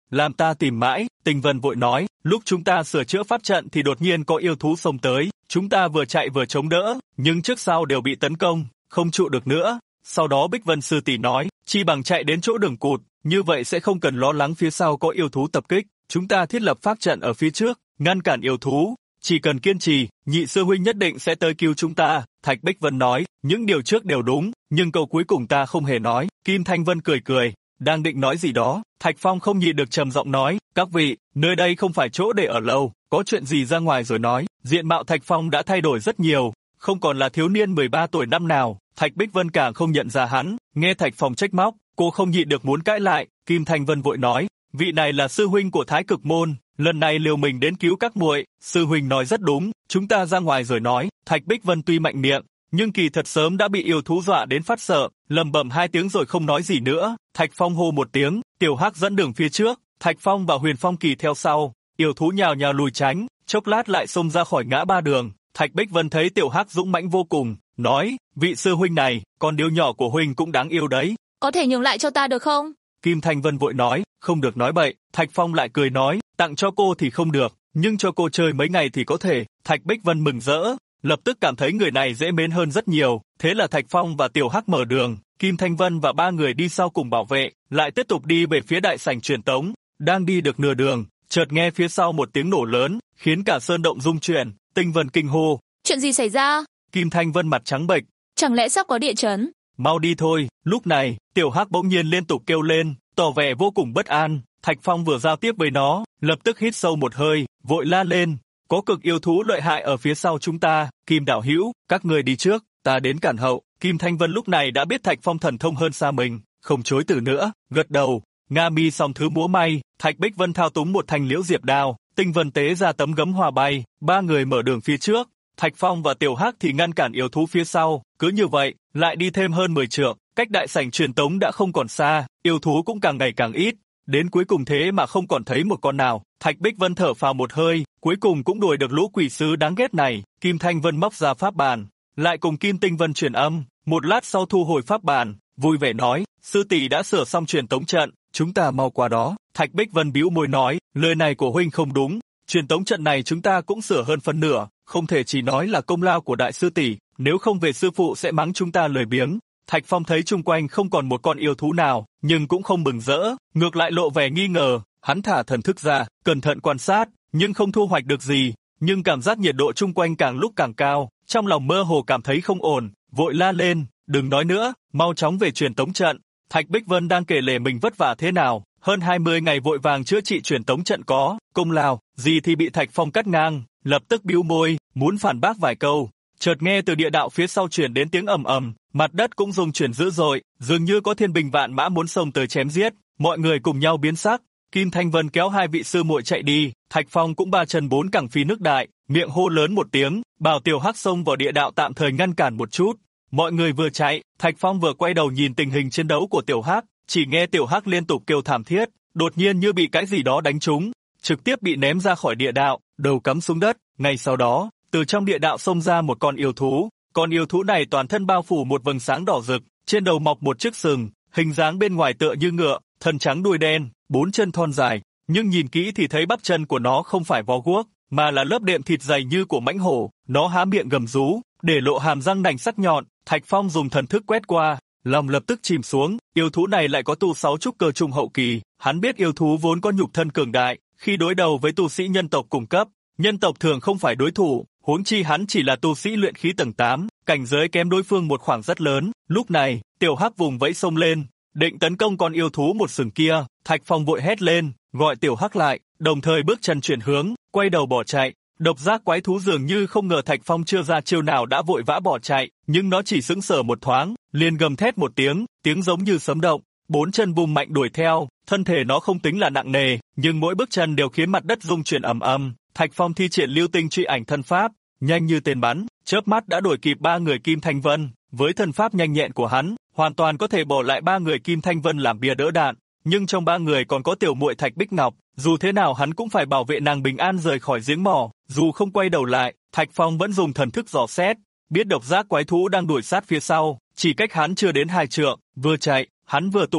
làm ta tìm mãi, Tinh Vân vội nói, lúc chúng ta sửa chữa pháp trận thì đột nhiên có yêu thú xông tới, chúng ta vừa chạy vừa chống đỡ, nhưng trước sau đều bị tấn công, không trụ được nữa. Sau đó Bích Vân sư tỷ nói, chi bằng chạy đến chỗ đường cụt, như vậy sẽ không cần lo lắng phía sau có yêu thú tập kích, chúng ta thiết lập pháp trận ở phía trước, ngăn cản yêu thú, chỉ cần kiên trì, nhị sư huynh nhất định sẽ tới cứu chúng ta. Thạch Bích Vân nói, những điều trước đều đúng, nhưng câu cuối cùng ta không hề nói. Kim Thanh Vân cười cười, đang định nói gì đó, Thạch Phong không nhịn được trầm giọng nói, các vị, nơi đây không phải chỗ để ở lâu, có chuyện gì ra ngoài rồi nói. Diện mạo Thạch Phong đã thay đổi rất nhiều, không còn là thiếu niên 13 tuổi năm nào. Thạch Bích Vân càng không nhận ra hắn, nghe Thạch Phong trách móc, cô không nhịn được muốn cãi lại. Kim Thanh Vân vội nói, vị này là sư huynh của Thái Cực môn, lần này liều mình đến cứu các muội, sư huynh nói rất đúng, chúng ta ra ngoài rồi nói. Thạch Bích Vân tuy mạnh miệng, nhưng kỳ thật sớm đã bị yêu thú dọa đến phát sợ, lầm bầm 2 tiếng rồi không nói gì nữa. Thạch Phong hô một tiếng, Tiểu Hắc dẫn đường phía trước, Thạch Phong và Huyền Phong Kỳ theo sau, yêu thú nhào nhào lùi tránh, chốc lát lại xông ra khỏi ngã ba đường. Thạch Bích Vân thấy Tiểu Hắc dũng mãnh vô cùng, nói, vị sư huynh này, con điếu nhỏ của huynh cũng đáng yêu đấy. Có thể nhường lại cho ta được không? Kim Thanh Vân vội nói, không được nói bậy. Thạch Phong lại cười nói, tặng cho cô thì không được, nhưng cho cô chơi mấy ngày thì có thể. Thạch Bích Vân mừng rỡ, lập tức cảm thấy người này dễ mến hơn rất nhiều. Thế là Thạch Phong và Tiểu Hắc mở đường, Kim Thanh Vân và 3 người đi sau cùng bảo vệ, lại tiếp tục đi về phía đại sảnh truyền tống. Đang đi được nửa đường, chợt nghe phía sau một tiếng nổ lớn, khiến cả sơn động rung chuyển. Tinh Vân kinh hô, chuyện gì xảy ra? Kim Thanh Vân mặt trắng bệch, Chẳng lẽ sắp có địa chấn? Mau đi thôi. Lúc này, Tiểu Hắc bỗng nhiên liên tục kêu lên, tỏ vẻ vô cùng bất an. Thạch Phong vừa giao tiếp với nó, lập tức hít sâu một hơi, vội la lên, có cực yêu thú lợi hại ở phía sau chúng ta. Kim đạo hữu, các ngươi đi trước, ta đến cản hậu. Kim Thanh Vân lúc này đã biết Thạch Phong thần thông hơn xa mình, không chối từ nữa, gật đầu. Nga mi song thứ múa may, Thạch Bích Vân thao túng một thanh liễu diệp đao, Tinh Vân tế ra tấm gấm hòa bay, 3 người mở đường phía trước, Thạch Phong và Tiểu Hắc thì ngăn cản yêu thú phía sau. Cứ như vậy, lại đi thêm hơn 10 trượng, cách đại sảnh truyền tống đã không còn xa, yêu thú cũng càng ngày càng ít. Đến cuối cùng thế mà không còn thấy một con nào. Thạch Bích Vân thở phào một hơi, cuối cùng cũng đuổi được lũ quỷ sứ đáng ghét này. Kim Thanh Vân móc ra pháp bàn, lại cùng Kim Tinh Vân truyền âm, một lát sau thu hồi pháp bàn, vui vẻ nói, sư tỷ đã sửa xong truyền tống trận, chúng ta mau qua đó. Thạch Bích Vân bĩu môi nói, lời này của huynh không đúng, truyền tống trận này chúng ta cũng sửa hơn phân nửa, không thể chỉ nói là công lao của đại sư tỷ, nếu không về sư phụ sẽ mắng chúng ta lười biếng. Thạch Phong thấy chung quanh không còn một con yêu thú nào, nhưng cũng không mừng rỡ, ngược lại lộ vẻ nghi ngờ. Hắn thả thần thức ra, cẩn thận quan sát, nhưng không thu hoạch được gì. Nhưng cảm giác nhiệt độ chung quanh càng lúc càng cao, trong lòng mơ hồ cảm thấy không ổn, vội la lên, đừng nói nữa, mau chóng về truyền tống trận. Thạch Bích Vân đang kể lể mình vất vả thế nào, hơn 20 ngày vội vàng chữa trị truyền tống trận có công lao gì thì bị Thạch Phong cắt ngang, lập tức bĩu môi, muốn phản bác vài câu. Chợt nghe từ địa đạo phía sau truyền đến tiếng ầm ầm, mặt đất cũng rung chuyển dữ dội, dường như có thiên binh vạn mã muốn xông tới chém giết. Mọi người cùng nhau biến sắc. Kim Thanh Vân kéo 2 vị sư muội chạy đi, Thạch Phong cũng 3 chân 4 cẳng phi nước đại, miệng hô lớn một tiếng, bảo Tiểu Hắc xông vào địa đạo tạm thời ngăn cản một chút. Mọi người vừa chạy, Thạch Phong vừa quay đầu nhìn tình hình chiến đấu của Tiểu Hắc, chỉ nghe Tiểu Hắc liên tục kêu thảm thiết, đột nhiên như bị cái gì đó đánh trúng, trực tiếp bị ném ra khỏi địa đạo, đầu cắm xuống đất. Ngay sau đó, từ trong địa đạo xông ra một con yêu thú. Con yêu thú này toàn thân bao phủ một vầng sáng đỏ rực, trên đầu mọc một chiếc sừng, hình dáng bên ngoài tựa như ngựa, thân trắng đuôi đen, 4 chân thon dài, nhưng nhìn kỹ thì thấy bắp chân của nó không phải vó guốc, mà là lớp đệm thịt dày như của mãnh hổ. Nó há miệng gầm rú, để lộ hàm răng nành sắc nhọn. Thạch Phong dùng thần thức quét qua, lòng lập tức chìm xuống. Yêu thú này lại có tu 6 trúc cơ trung hậu kỳ. Hắn biết yêu thú vốn có nhục thân cường đại, khi đối đầu với tu sĩ nhân tộc cùng cấp, nhân tộc thường không phải đối thủ. Huống chi hắn chỉ là tu sĩ luyện khí tầng 8, cảnh giới kém đối phương một khoảng rất lớn. Lúc này, Tiểu Hắc vùng vẫy xông lên, định tấn công con yêu thú một sừng kia. Thạch Phong vội hét lên, gọi Tiểu Hắc lại, đồng thời bước chân chuyển hướng, quay đầu bỏ chạy. Độc giác quái thú dường như không ngờ Thạch Phong chưa ra chiêu nào đã vội vã bỏ chạy, nhưng nó chỉ sững sờ một thoáng, liền gầm thét một tiếng, tiếng giống như sấm động, 4 chân vung mạnh đuổi theo. Thân thể nó không tính là nặng nề, nhưng mỗi bước chân đều khiến mặt đất rung chuyển ầm ầm. Thạch Phong thi triển lưu tinh truy ảnh thân pháp, nhanh như tên bắn, chớp mắt đã đuổi kịp 3 người Kim Thanh Vân. Với thân pháp nhanh nhẹn của hắn, hoàn toàn có thể bỏ lại 3 người Kim Thanh Vân làm bia đỡ đạn. Nhưng trong 3 người còn có tiểu muội Thạch Bích Ngọc, dù thế nào hắn cũng phải bảo vệ nàng bình an rời khỏi giếng mỏ. Dù không quay đầu lại, Thạch Phong vẫn dùng thần thức dò xét, biết độc giác quái thú đang đuổi sát phía sau, chỉ cách hắn chưa đến 2 trượng. Vừa chạy, hắn vừa tụ lực,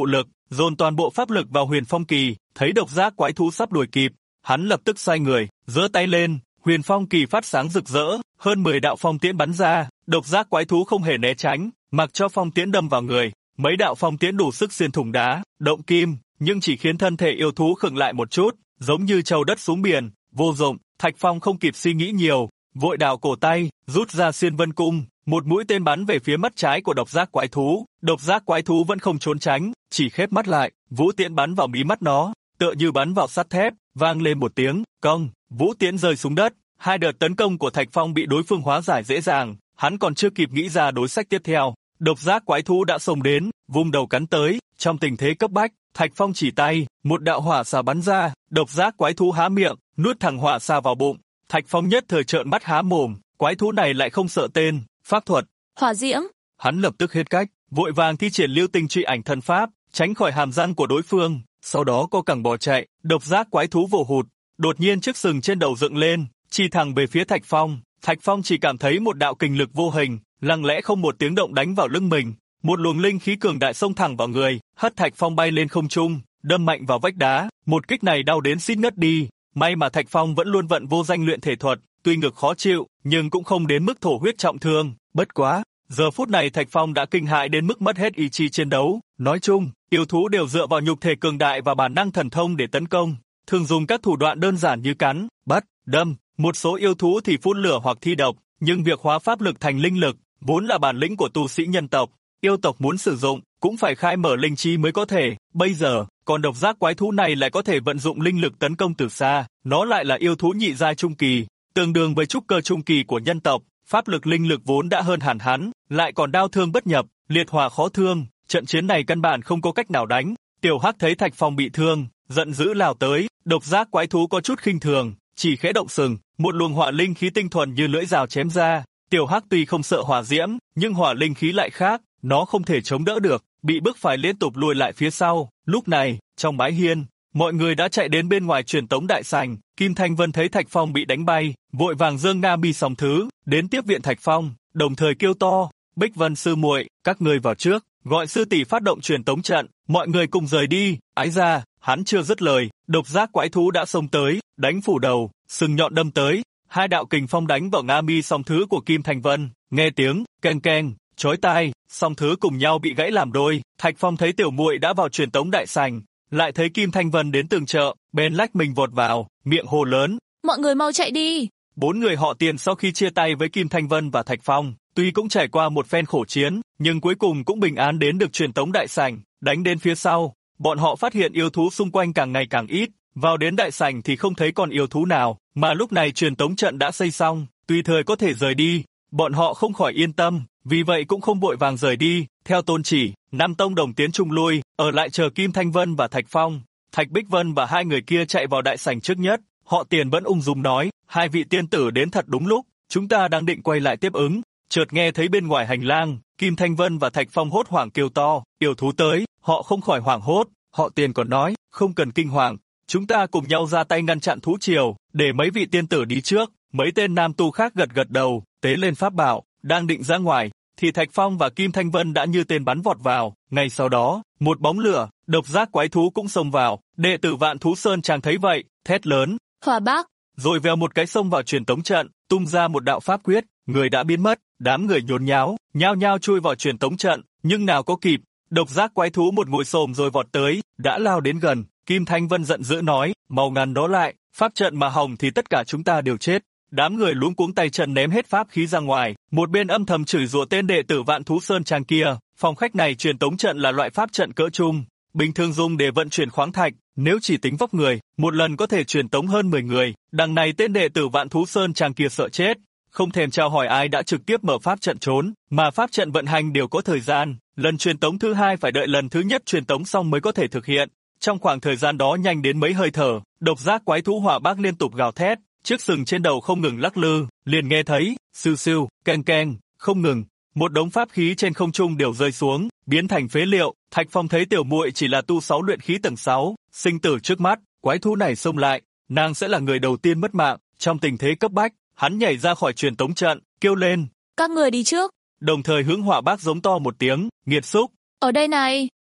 dồn toàn bộ pháp lực vào Huyền Phong Kỳ, thấy độc giác quái thú sắp đuổi kịp, hắn lập tức xoay người, giơ tay lên, Huyền Phong Kỳ phát sáng rực rỡ, hơn 10 đạo phong tiễn bắn ra, độc giác quái thú không hề né tránh, mặc cho phong tiễn đâm vào người, mấy đạo phong tiễn đủ sức xuyên thủng đá, động kim, nhưng chỉ khiến thân thể yêu thú khựng lại một chút, giống như trâu đất xuống biển, vô dụng. Thạch Phong không kịp suy nghĩ nhiều, vội đào cổ tay, rút ra Xuyên Vân Cung, một mũi tên bắn về phía mắt trái của độc giác quái thú. Độc giác quái thú vẫn không trốn tránh, chỉ khép mắt lại, vũ tiễn bắn vào mí mắt nó, tựa như bắn vào sắt thép, vang lên một tiếng, cong, vũ tiễn rơi xuống đất. Hai đợt tấn công của Thạch Phong bị đối phương hóa giải dễ dàng, hắn còn chưa kịp nghĩ ra đối sách tiếp theo, độc giác quái thú đã xông đến, vung đầu cắn tới. Trong tình thế cấp bách, Thạch Phong chỉ tay, một đạo hỏa xà bắn ra, độc giác quái thú há miệng, nuốt thẳng hỏa xà vào bụng. Thạch Phong nhất thời trợn mắt há mồm, quái thú này lại không sợ tên, pháp thuật, hỏa diễm. Hắn lập tức hết cách, vội vàng thi triển Lưu Tinh Truy Ảnh Thân Pháp, tránh khỏi hàm răng của đối phương, sau đó co cẳng bỏ chạy. Độc giác quái thú vồ hụt, đột nhiên chiếc sừng trên đầu dựng lên, chỉ thẳng về phía Thạch Phong. Thạch Phong chỉ cảm thấy một đạo kình lực vô hình, lặng lẽ không một tiếng động đánh vào lưng mình, một luồng linh khí cường đại xông thẳng vào người, hất Thạch Phong bay lên không trung, đâm mạnh vào vách đá. Một kích này đau đến suýt ngất đi. May mà Thạch Phong vẫn luôn vận vô danh luyện thể thuật, tuy ngực khó chịu, nhưng cũng không đến mức thổ huyết trọng thương. Bất quá, giờ phút này Thạch Phong đã kinh hãi đến mức mất hết ý chí chiến đấu. Nói chung, yêu thú đều dựa vào nhục thể cường đại và bản năng thần thông để tấn công, thường dùng các thủ đoạn đơn giản như cắn, bắt, đâm. Một số yêu thú thì phun lửa hoặc thi độc, nhưng việc hóa pháp lực thành linh lực vốn là bản lĩnh của tu sĩ nhân tộc. Yêu tộc muốn sử dụng cũng phải khai mở linh trí mới có thể. Bây giờ, con độc giác quái thú này lại có thể vận dụng linh lực tấn công từ xa. Nó lại là yêu thú nhị giai trung kỳ, tương đương với trúc cơ trung kỳ của nhân tộc. Pháp lực linh lực vốn đã hơn hẳn hắn, lại còn đao thương bất nhập, liệt hỏa khó thương. Trận chiến này căn bản không có cách nào đánh. Tiểu Hắc thấy Thạch Phong bị thương, giận dữ lao tới. Độc giác quái thú có chút khinh thường, chỉ khẽ động sừng, một luồng hỏa linh khí tinh thuần như lưỡi dao chém ra. Tiểu Hắc tuy không sợ hỏa diễm, nhưng hỏa linh khí lại khác, nó không thể chống đỡ được, bị bức phải liên tục lùi lại phía sau. Lúc này, trong mái hiên, mọi người đã chạy đến bên ngoài truyền tống đại sảnh. Kim Thanh Vân thấy Thạch Phong bị đánh bay, vội vàng giương Nga Mi Song Thứ đến tiếp viện Thạch Phong, đồng thời kêu to: Bích Vân sư muội, các ngươi vào trước, gọi sư tỷ phát động truyền tống trận, mọi người cùng rời đi. Ái ra, hắn chưa dứt lời, độc giác quái thú đã xông tới, đánh phủ đầu, sừng nhọn đâm tới. Hai đạo kình phong đánh vào Nga Mi Song Thứ của Kim Thanh Vân, nghe tiếng keng keng, chói tai, song thứ cùng nhau bị gãy làm đôi. Thạch Phong thấy tiểu muội đã vào truyền tống đại sảnh, lại thấy Kim Thanh Vân đến tường chợ, bèn lách mình vọt vào, miệng hô lớn: Mọi người mau chạy đi! Bốn người họ Tiền sau khi chia tay với Kim Thanh Vân và Thạch Phong, tuy cũng trải qua một phen khổ chiến, nhưng cuối cùng cũng bình an đến được truyền tống đại sảnh. Đánh đến phía sau, bọn họ phát hiện yêu thú xung quanh càng ngày càng ít, vào đến đại sảnh thì không thấy còn yêu thú nào, mà lúc này truyền tống trận đã xây xong, tùy thời có thể rời đi. Bọn họ không khỏi yên tâm, vì vậy cũng không vội vàng rời đi. Theo tôn chỉ, Nam Tông đồng tiến trung lui, ở lại chờ Kim Thanh Vân và Thạch Phong. Thạch Bích Vân và hai người kia chạy vào đại sảnh trước nhất. Họ Tiền vẫn ung dung nói: Hai vị tiên tử đến thật đúng lúc, chúng ta đang định quay lại tiếp ứng. Chợt nghe thấy bên ngoài hành lang, Kim Thanh Vân và Thạch Phong hốt hoảng kêu to: Yêu thú tới! Họ không khỏi hoảng hốt. Họ Tiền còn nói: Không cần kinh hoàng, chúng ta cùng nhau ra tay ngăn chặn thú triều, để mấy vị tiên tử đi trước. Mấy tên nam tu khác gật gật đầu, tế lên pháp bảo, đang định ra ngoài, thì Thạch Phong và Kim Thanh Vân đã như tên bắn vọt vào. Ngay sau đó, một bóng lửa, độc giác quái thú cũng xông vào. Đệ tử Vạn Thú Sơn Trang thấy vậy, thét lớn: Hỏa Bác! Rồi vèo một cái xông vào truyền tống trận, tung ra một đạo pháp quyết, người đã biến mất. Đám người nhốn nháo, nhao nhao chui vào truyền tống trận, nhưng nào có kịp, độc giác quái thú một ngồi xổm rồi vọt tới, đã lao đến gần. Kim Thanh Vân giận dữ nói: Mau ngăn đó lại, pháp trận mà hỏng thì tất cả chúng ta đều chết. Đám người luống cuống tay chân ném hết pháp khí ra ngoài, một bên âm thầm chửi rủa tên đệ tử Vạn Thú Sơn Trang kia. Phòng khách này truyền tống trận là loại pháp trận cỡ trung, bình thường dùng để vận chuyển khoáng thạch, nếu chỉ tính vóc người, một lần có thể truyền tống hơn 10 người. Đằng này tên đệ tử Vạn Thú Sơn Trang kia sợ chết, không thèm chào hỏi ai đã trực tiếp mở pháp trận trốn, mà pháp trận vận hành đều có thời gian, lần truyền tống thứ hai phải đợi lần thứ nhất truyền tống xong mới có thể thực hiện. Trong khoảng thời gian đó nhanh đến mấy hơi thở, độc giác quái thú Hỏa Bác liên tục gào thét, chiếc sừng trên đầu không ngừng lắc lư, liền nghe thấy siêu siêu, keng keng, không ngừng, một đống pháp khí trên không trung đều rơi xuống, biến thành phế liệu. Thạch Phong thấy tiểu muội chỉ là tu 6 luyện khí tầng 6, sinh tử trước mắt, quái thú này xông lại, nàng sẽ là người đầu tiên mất mạng. Trong tình thế cấp bách, hắn nhảy ra khỏi truyền tống trận, kêu lên: Các người đi trước! Đồng thời hướng Hỏa Bác giống to một tiếng: Nghiệt xúc! Ở đây này!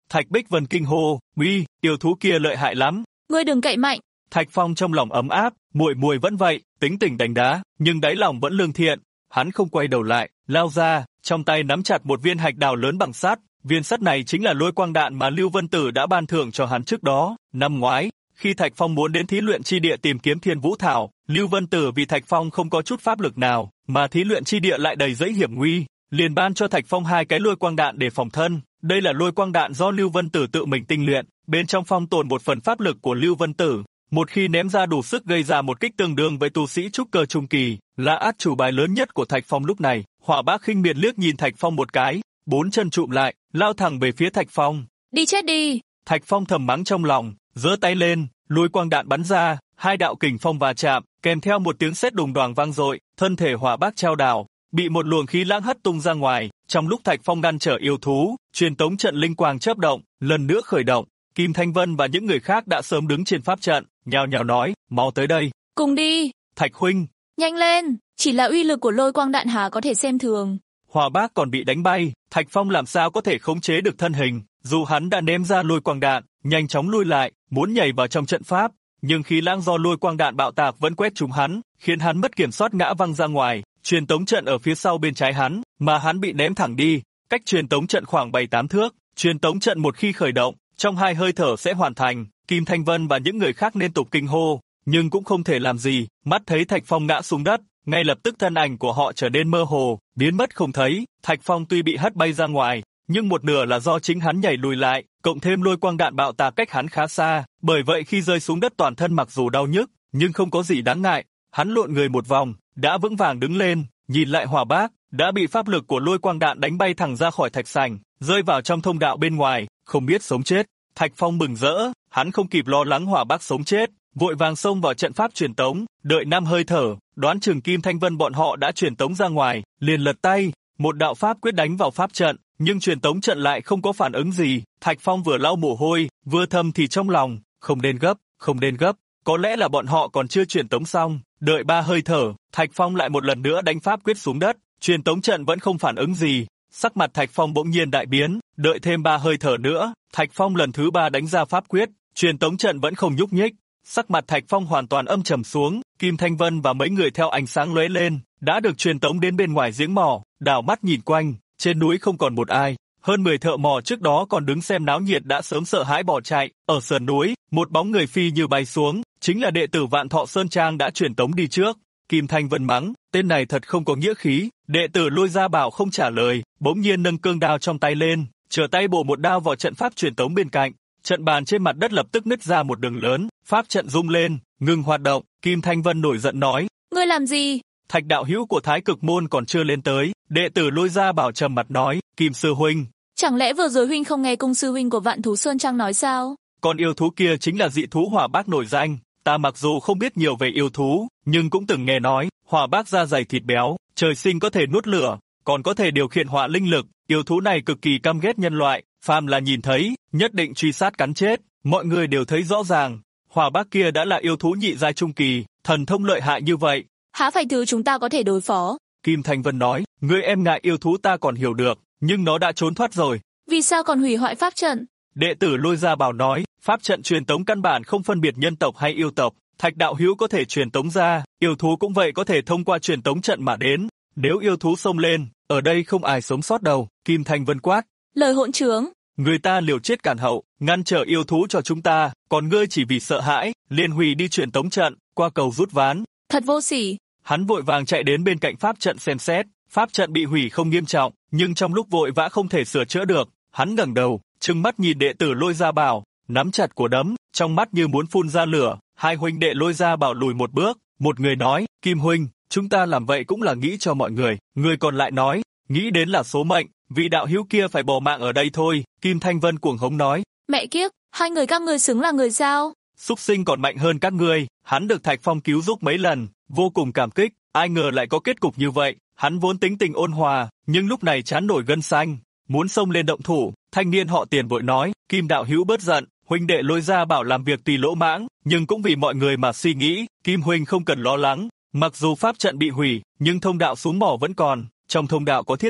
Thạch Bích Vân kinh hô, "Uy, yêu thú kia lợi hại lắm." Ngươi đừng cậy mạnh. Thạch Phong trong lòng ấm áp, muội muội vẫn vậy, tính tình đánh đá, nhưng đáy lòng vẫn lương thiện. Hắn không quay đầu lại, lao ra, trong tay nắm chặt một viên hạch đào lớn bằng sắt. Viên sắt này chính là lôi quang đạn mà Lưu Vân Tử đã ban thưởng cho hắn trước đó. Năm ngoái, khi Thạch Phong muốn đến thí luyện chi địa tìm kiếm Thiên Vũ Thảo, Lưu Vân Tử vì Thạch Phong không có chút pháp lực nào, mà thí luyện chi địa lại đầy rẫy hiểm nguy, liền ban cho Thạch Phong 2 cái lôi quang đạn để phòng thân. Đây là lôi quang đạn do Lưu Vân Tử tự mình tinh luyện, bên trong phong tồn một phần pháp lực của Lưu Vân Tử. Một khi ném ra đủ sức gây ra một kích tương đương với tu sĩ trúc cơ trung kỳ, là át chủ bài lớn nhất của Thạch Phong lúc này. Hỏa Bác khinh miệt liếc nhìn Thạch Phong một cái, 4 chân trụm lại, lao thẳng về phía Thạch Phong. Đi chết đi! Thạch Phong thầm mắng trong lòng, giơ tay lên, lôi quang đạn bắn ra, 2 đạo kình phong va chạm, kèm theo một tiếng sét đùng đoàng vang dội, thân thể Hỏa Bác trao đảo, bị một luồng khí lãng hất tung ra ngoài. Trong lúc Thạch Phong ngăn trở yêu thú, truyền tống trận linh quang chớp động, lần nữa khởi động. Kim Thanh Vân và những người khác đã sớm đứng trên pháp trận, nhao nhao nói, mau tới đây. Cùng đi. Thạch huynh, nhanh lên, chỉ là uy lực của lôi quang đạn há có thể xem thường. Hỏa Bác còn bị đánh bay, Thạch Phong làm sao có thể khống chế được thân hình, dù hắn đã ném ra lôi quang đạn, nhanh chóng lui lại, muốn nhảy vào trong trận pháp, nhưng khí lãng do lôi quang đạn bạo tạc vẫn quét trúng hắn, khiến hắn mất kiểm soát ngã văng ra ngoài. Truyền tống trận ở phía sau bên trái hắn, mà hắn bị ném thẳng đi, cách truyền tống trận khoảng 7-8 thước. Truyền tống trận một khi khởi động, trong 2 hơi thở sẽ hoàn thành. Kim Thanh Vân và những người khác liên tục kinh hô, nhưng cũng không thể làm gì. Mắt thấy Thạch Phong ngã xuống đất, ngay lập tức thân ảnh của họ trở nên mơ hồ, biến mất không thấy. Thạch Phong tuy bị hất bay ra ngoài, nhưng một nửa là do chính hắn nhảy lùi lại, cộng thêm lôi quang đạn bạo tạc cách hắn khá xa. Bởi vậy khi rơi xuống đất toàn thân mặc dù đau nhức, nhưng không có gì đáng ngại. Hắn lộn người một vòng, đã vững vàng đứng lên, nhìn lại Hỏa Bác, đã bị pháp lực của lôi quang đạn đánh bay thẳng ra khỏi thạch sảnh, rơi vào trong thông đạo bên ngoài, không biết sống chết. Thạch Phong mừng rỡ, hắn không kịp lo lắng Hỏa Bác sống chết, vội vàng xông vào trận pháp truyền tống, đợi 5 hơi thở, đoán chừng Kim Thanh Vân bọn họ đã truyền tống ra ngoài, liền lật tay, một đạo pháp quyết đánh vào pháp trận, nhưng truyền tống trận lại không có phản ứng gì. Thạch Phong vừa lau mồ hôi, vừa thầm thì trong lòng, không nên gấp, có lẽ là bọn họ còn chưa truyền tống xong. Đợi 3 hơi thở, Thạch Phong lại một lần nữa đánh pháp quyết xuống đất, truyền tống trận vẫn không phản ứng gì. Sắc mặt Thạch Phong bỗng nhiên đại biến, đợi thêm 3 hơi thở nữa, Thạch Phong lần thứ 3 đánh ra pháp quyết, truyền tống trận vẫn không nhúc nhích. Sắc mặt Thạch Phong hoàn toàn âm trầm xuống, Kim Thanh Vân và mấy người theo ánh sáng lóe lên, đã được truyền tống đến bên ngoài giếng mỏ, đảo mắt nhìn quanh, trên núi không còn một ai. Hơn 10 thợ mỏ trước đó còn đứng xem náo nhiệt đã sớm sợ hãi bỏ chạy. Ở sườn núi, một bóng người phi như bay xuống, chính là đệ tử Vạn Thọ Sơn Trang đã truyền tống đi trước. Kim Thanh Vân mắng, tên này thật không có nghĩa khí. Đệ tử Lôi Gia Bảo không trả lời, bỗng nhiên nâng cương đao trong tay lên, trở tay bổ một đao vào trận pháp truyền tống bên cạnh. Trận bàn trên mặt đất lập tức nứt ra một đường lớn, pháp trận rung lên, ngừng hoạt động. Kim Thanh Vân nổi giận nói, ngươi làm gì? Thạch đạo hữu của Thái Cực môn còn chưa lên tới. Đệ tử Lôi Gia Bảo trầm mặt nói, Kim sư huynh, chẳng lẽ vừa rồi huynh không nghe cung sư huynh của Vạn Thú Sơn Trang nói sao? Con yêu thú kia chính là dị thú Hỏa Bác nổi danh. Ta mặc dù không biết nhiều về yêu thú, nhưng cũng từng nghe nói, Hỏa Bác da dày thịt béo, trời sinh có thể nuốt lửa, còn có thể điều khiển hỏa linh lực. Yêu thú này cực kỳ căm ghét nhân loại, phàm là nhìn thấy, nhất định truy sát cắn chết. Mọi người đều thấy rõ ràng, Hỏa Bác kia đã là yêu thú nhị giai trung kỳ, thần thông lợi hại như vậy. Há phải thứ chúng ta có thể đối phó? Kim Thanh Vân nói, ngươi em ngại yêu thú ta còn hiểu được, nhưng nó đã trốn thoát rồi. Vì sao còn hủy hoại pháp trận? Đệ tử Lôi Gia Bảo nói, pháp trận truyền tống căn bản không phân biệt nhân tộc hay yêu tộc. Thạch đạo hữu có thể truyền tống ra, yêu thú cũng vậy có thể thông qua truyền tống trận mà đến. Nếu yêu thú xông lên, ở đây không ai sống sót đâu. Kim Thanh Vân quát, lời hỗn trướng. Người ta liều chết cản hậu, ngăn trở yêu thú cho chúng ta, còn ngươi chỉ vì sợ hãi, liền hủy đi truyền tống trận, qua cầu rút ván. Thật vô sỉ. Hắn vội vàng chạy đến bên cạnh pháp trận xem xét, pháp trận bị hủy không nghiêm trọng, nhưng trong lúc vội vã không thể sửa chữa được. Hắn ngẩng đầu, trừng mắt nhìn đệ tử Lôi Gia Bảo, nắm chặt của đấm, trong mắt như muốn phun ra lửa. Hai huynh đệ Lôi Gia Bảo lùi một bước, một người nói, Kim huynh, chúng ta làm vậy cũng là nghĩ cho mọi người. Người còn lại nói, nghĩ đến là số mệnh, vị đạo hữu kia phải bỏ mạng ở đây thôi. Kim Thanh Vân cuồng hống nói, mẹ kiếp, hai người các ngươi xứng là người sao? Súc sinh còn mạnh hơn các ngươi. Hắn được Thạch Phong cứu giúp mấy lần, vô cùng cảm kích, ai ngờ lại có kết cục như vậy. Hắn vốn tính tình ôn hòa, nhưng lúc này trán nổi gân xanh, muốn xông lên động thủ. Thanh niên họ Tiền vội nói, Kim đạo hữu bớt giận, huynh đệ Lôi Gia Bảo làm việc tùy lỗ mãng, nhưng cũng vì mọi người mà suy nghĩ. Kim huynh không cần lo lắng, mặc dù pháp trận bị hủy, nhưng thông đạo xuống mỏ vẫn còn, trong thông đạo có thiết tác,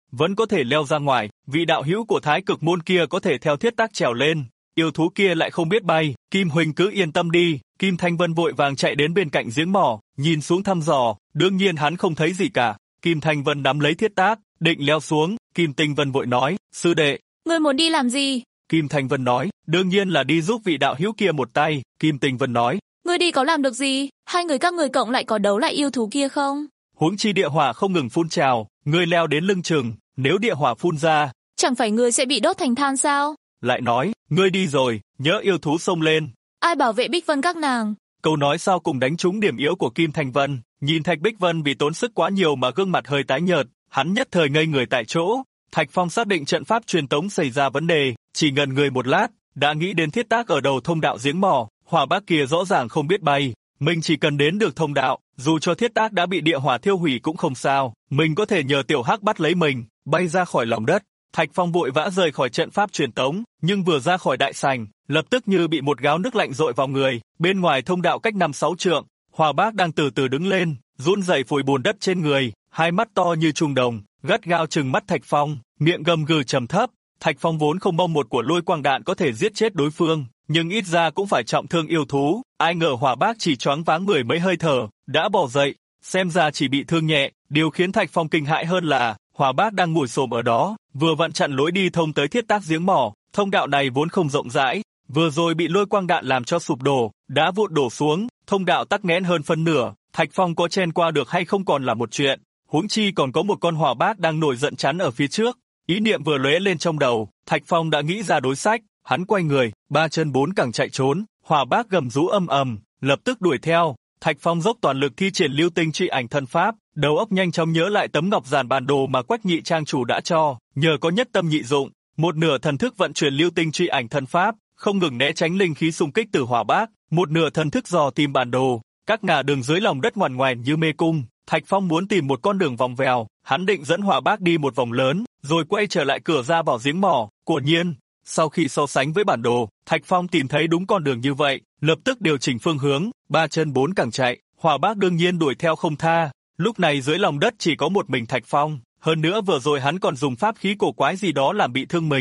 vẫn có thể leo ra ngoài, vị đạo hữu của Thái Cực môn kia có thể theo thiết tác trèo lên, yêu thú kia lại không biết bay, Kim huynh cứ yên tâm đi. Kim Thanh Vân vội vàng chạy đến bên cạnh giếng mỏ, nhìn xuống thăm dò, đương nhiên hắn không thấy gì cả. Kim Thanh Vân nắm lấy thiết tác, định leo xuống, Kim Tinh Vân vội nói, sư đệ. Ngươi muốn đi làm gì? Kim Thanh Vân nói, đương nhiên là đi giúp vị đạo hữu kia một tay. Kim Tinh Vân nói, ngươi đi có làm được gì? Hai người các người cộng lại có đấu lại yêu thú kia không? Huống chi địa hỏa không ngừng phun trào, ngươi leo đến lưng chừng, nếu địa hỏa phun ra, chẳng phải ngươi sẽ bị đốt thành than sao? Lại nói, ngươi đi rồi, nhớ yêu thú xông lên. Ai bảo vệ Bích Vân các nàng? Câu nói sau cùng đánh trúng điểm yếu của Kim Thanh Vân, nhìn Thạch Bích Vân vì tốn sức quá nhiều mà gương mặt hơi tái nhợt, hắn nhất thời ngây người tại chỗ. Thạch Phong xác định trận pháp truyền tống xảy ra vấn đề, chỉ ngần người một lát, đã nghĩ đến thiết tác ở đầu thông đạo giếng mỏ, hỏa bác kia rõ ràng không biết bay, mình chỉ cần đến được thông đạo, dù cho thiết tác đã bị địa hỏa thiêu hủy cũng không sao, mình có thể nhờ tiểu hắc bắt lấy mình, bay ra khỏi lòng đất. Thạch Phong vội vã rời khỏi trận pháp truyền tống, nhưng vừa ra khỏi đại sảnh, lập tức như bị một gáo nước lạnh dội vào người, bên ngoài thông đạo cách 5-6 trượng, hỏa bác đang từ từ đứng lên, run rẩy phủi bùn đất trên người, hai mắt to như trung đồng, gắt gao trừng mắt Thạch Phong, miệng gầm gừ trầm thấp. Thạch Phong vốn không mong một của lôi quang đạn có thể giết chết đối phương, nhưng ít ra cũng phải trọng thương yêu thú, ai ngờ hỏa bác chỉ choáng váng mười mấy hơi thở, đã bỏ dậy, xem ra chỉ bị thương nhẹ. Điều khiến Thạch Phong kinh hãi hơn là, hỏa bác đang ngồi xổm ở đó, vừa vặn chặn lối đi thông tới thiết tác giếng mỏ, thông đạo này vốn không rộng rãi, vừa rồi bị lôi quang đạn làm cho sụp đổ, đá vụn đổ xuống, thông đạo tắc nghẽn hơn phân nửa, Thạch Phong có chen qua được hay không còn là một chuyện, huống chi còn có một con hỏa bác đang nổi giận chắn ở phía trước. Ý niệm vừa lóe lên trong đầu, Thạch Phong đã nghĩ ra đối sách, hắn quay người, ba chân bốn cẳng chạy trốn, hỏa bác gầm rú âm ầm, lập tức đuổi theo. Thạch Phong dốc toàn lực thi triển lưu tinh truy ảnh thân pháp, đầu óc nhanh chóng nhớ lại tấm ngọc giản bản đồ mà Quách Nhị trang chủ đã cho, nhờ có nhất tâm nhị dụng, một nửa thần thức vận chuyển lưu tinh truy ảnh thân pháp, không ngừng né tránh linh khí xung kích từ hỏa bác, một nửa thần thức dò tìm bản đồ, các ngả đường dưới lòng đất ngoằn ngoèn như mê cung. Thạch Phong muốn tìm một con đường vòng vèo, hắn định dẫn hỏa bác đi một vòng lớn, rồi quay trở lại cửa ra vào giếng mỏ. Quả nhiên, sau khi so sánh với bản đồ, Thạch Phong tìm thấy đúng con đường như vậy, lập tức điều chỉnh phương hướng, ba chân bốn cẳng chạy, hỏa bác đương nhiên đuổi theo không tha. Lúc này dưới lòng đất chỉ có một mình Thạch Phong, hơn nữa vừa rồi hắn còn dùng pháp khí cổ quái gì đó làm bị thương mình.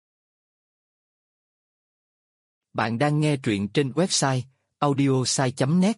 Bạn đang nghe truyện trên website audiosai.net.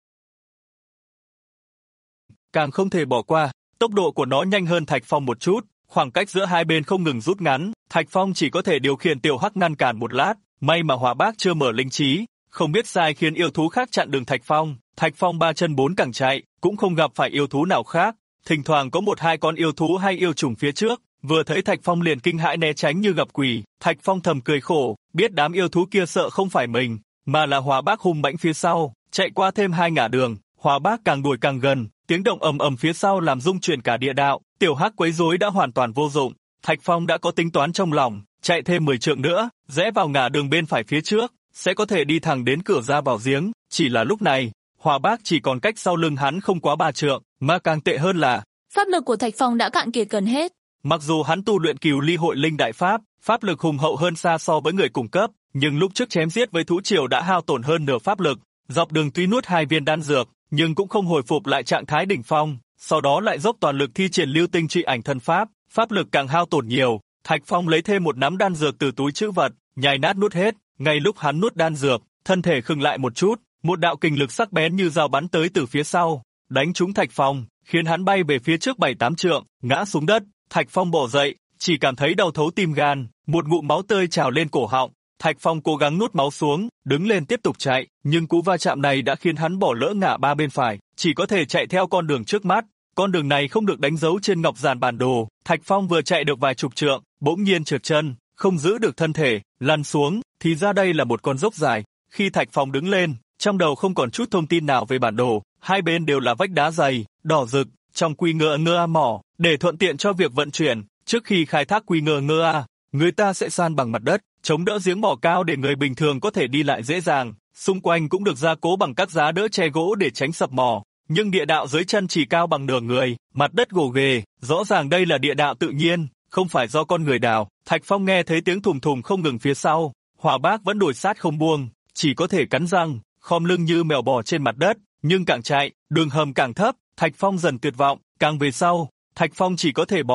Càng không thể bỏ qua, tốc độ của nó nhanh hơn Thạch Phong một chút, khoảng cách giữa hai bên không ngừng rút ngắn, Thạch Phong chỉ có thể điều khiển tiểu hắc ngăn cản một lát, may mà hỏa bác chưa mở linh trí, không biết sai khiến yêu thú khác chặn đường Thạch Phong ba chân bốn cẳng chạy, cũng không gặp phải yêu thú nào khác, thỉnh thoảng có một hai con yêu thú hay yêu trùng phía trước, vừa thấy Thạch Phong liền kinh hãi né tránh như gặp quỷ. Thạch Phong thầm cười khổ, biết đám yêu thú kia sợ không phải mình, mà là hỏa bác hung mãnh phía sau, chạy qua thêm hai ngả đường, hỏa bác càng đuổi càng gần, tiếng động ầm ầm phía sau làm rung chuyển cả địa đạo, tiểu hắc quấy rối đã hoàn toàn vô dụng. Thạch Phong đã có tính toán trong lòng, chạy thêm 10 trượng nữa, rẽ vào ngả đường bên phải phía trước, sẽ có thể đi thẳng đến cửa ra vào giếng. Chỉ là lúc này, hỏa bác chỉ còn cách sau lưng hắn không quá 3 trượng, mà càng tệ hơn là pháp lực của Thạch Phong đã cạn kiệt gần hết. Mặc dù hắn tu luyện Cửu Ly Hội Linh Đại Pháp, pháp lực hùng hậu hơn xa so với người cùng cấp, nhưng lúc trước chém giết với thú triều đã hao tổn hơn nửa pháp lực. Dọc đường tuy nuốt 2 viên đan dược, nhưng cũng không hồi phục lại trạng thái đỉnh phong. Sau đó lại dốc toàn lực thi triển lưu tinh truy ảnh thân pháp, pháp lực càng hao tổn nhiều. Thạch Phong lấy thêm một nắm đan dược từ túi trữ vật, nhai nát nuốt hết. Ngay lúc hắn nuốt đan dược, thân thể khựng lại một chút, một đạo kình lực sắc bén như dao bắn tới từ phía sau, đánh trúng Thạch Phong, khiến hắn bay về phía trước 7-8 trượng, ngã xuống đất. Thạch Phong bò dậy, chỉ cảm thấy đau thấu tim gan, một ngụm máu tươi trào lên cổ họng. Thạch Phong cố gắng nuốt máu xuống, đứng lên tiếp tục chạy, nhưng cú va chạm này đã khiến hắn bỏ lỡ ngả ba bên phải, chỉ có thể chạy theo con đường trước mắt. Con đường này không được đánh dấu trên ngọc giản bản đồ. Thạch Phong vừa chạy được vài chục trượng, bỗng nhiên trượt chân, không giữ được thân thể, lăn xuống. Thì ra đây là một con dốc dài. Khi Thạch Phong đứng lên, trong đầu không còn chút thông tin nào về bản đồ, hai bên đều là vách đá dày, đỏ rực. Trong Quy Ngơ mỏ, để thuận tiện cho việc vận chuyển, trước khi khai thác Quy Ngơ, người ta sẽ san bằng mặt đất, chống đỡ giếng mỏ cao để người bình thường có thể đi lại dễ dàng. Xung quanh cũng được gia cố bằng các giá đỡ che gỗ để tránh sập mỏ. Nhưng địa đạo dưới chân chỉ cao bằng nửa người, mặt đất gồ ghề, rõ ràng đây là địa đạo tự nhiên, không phải do con người đào. Thạch Phong nghe thấy tiếng thùng thùng không ngừng phía sau, hỏa bác vẫn đuổi sát không buông, chỉ có thể cắn răng, khom lưng như mèo bò trên mặt đất. Nhưng càng chạy, đường hầm càng thấp, Thạch Phong dần tuyệt vọng, càng về sau, Thạch Phong chỉ có thể bò,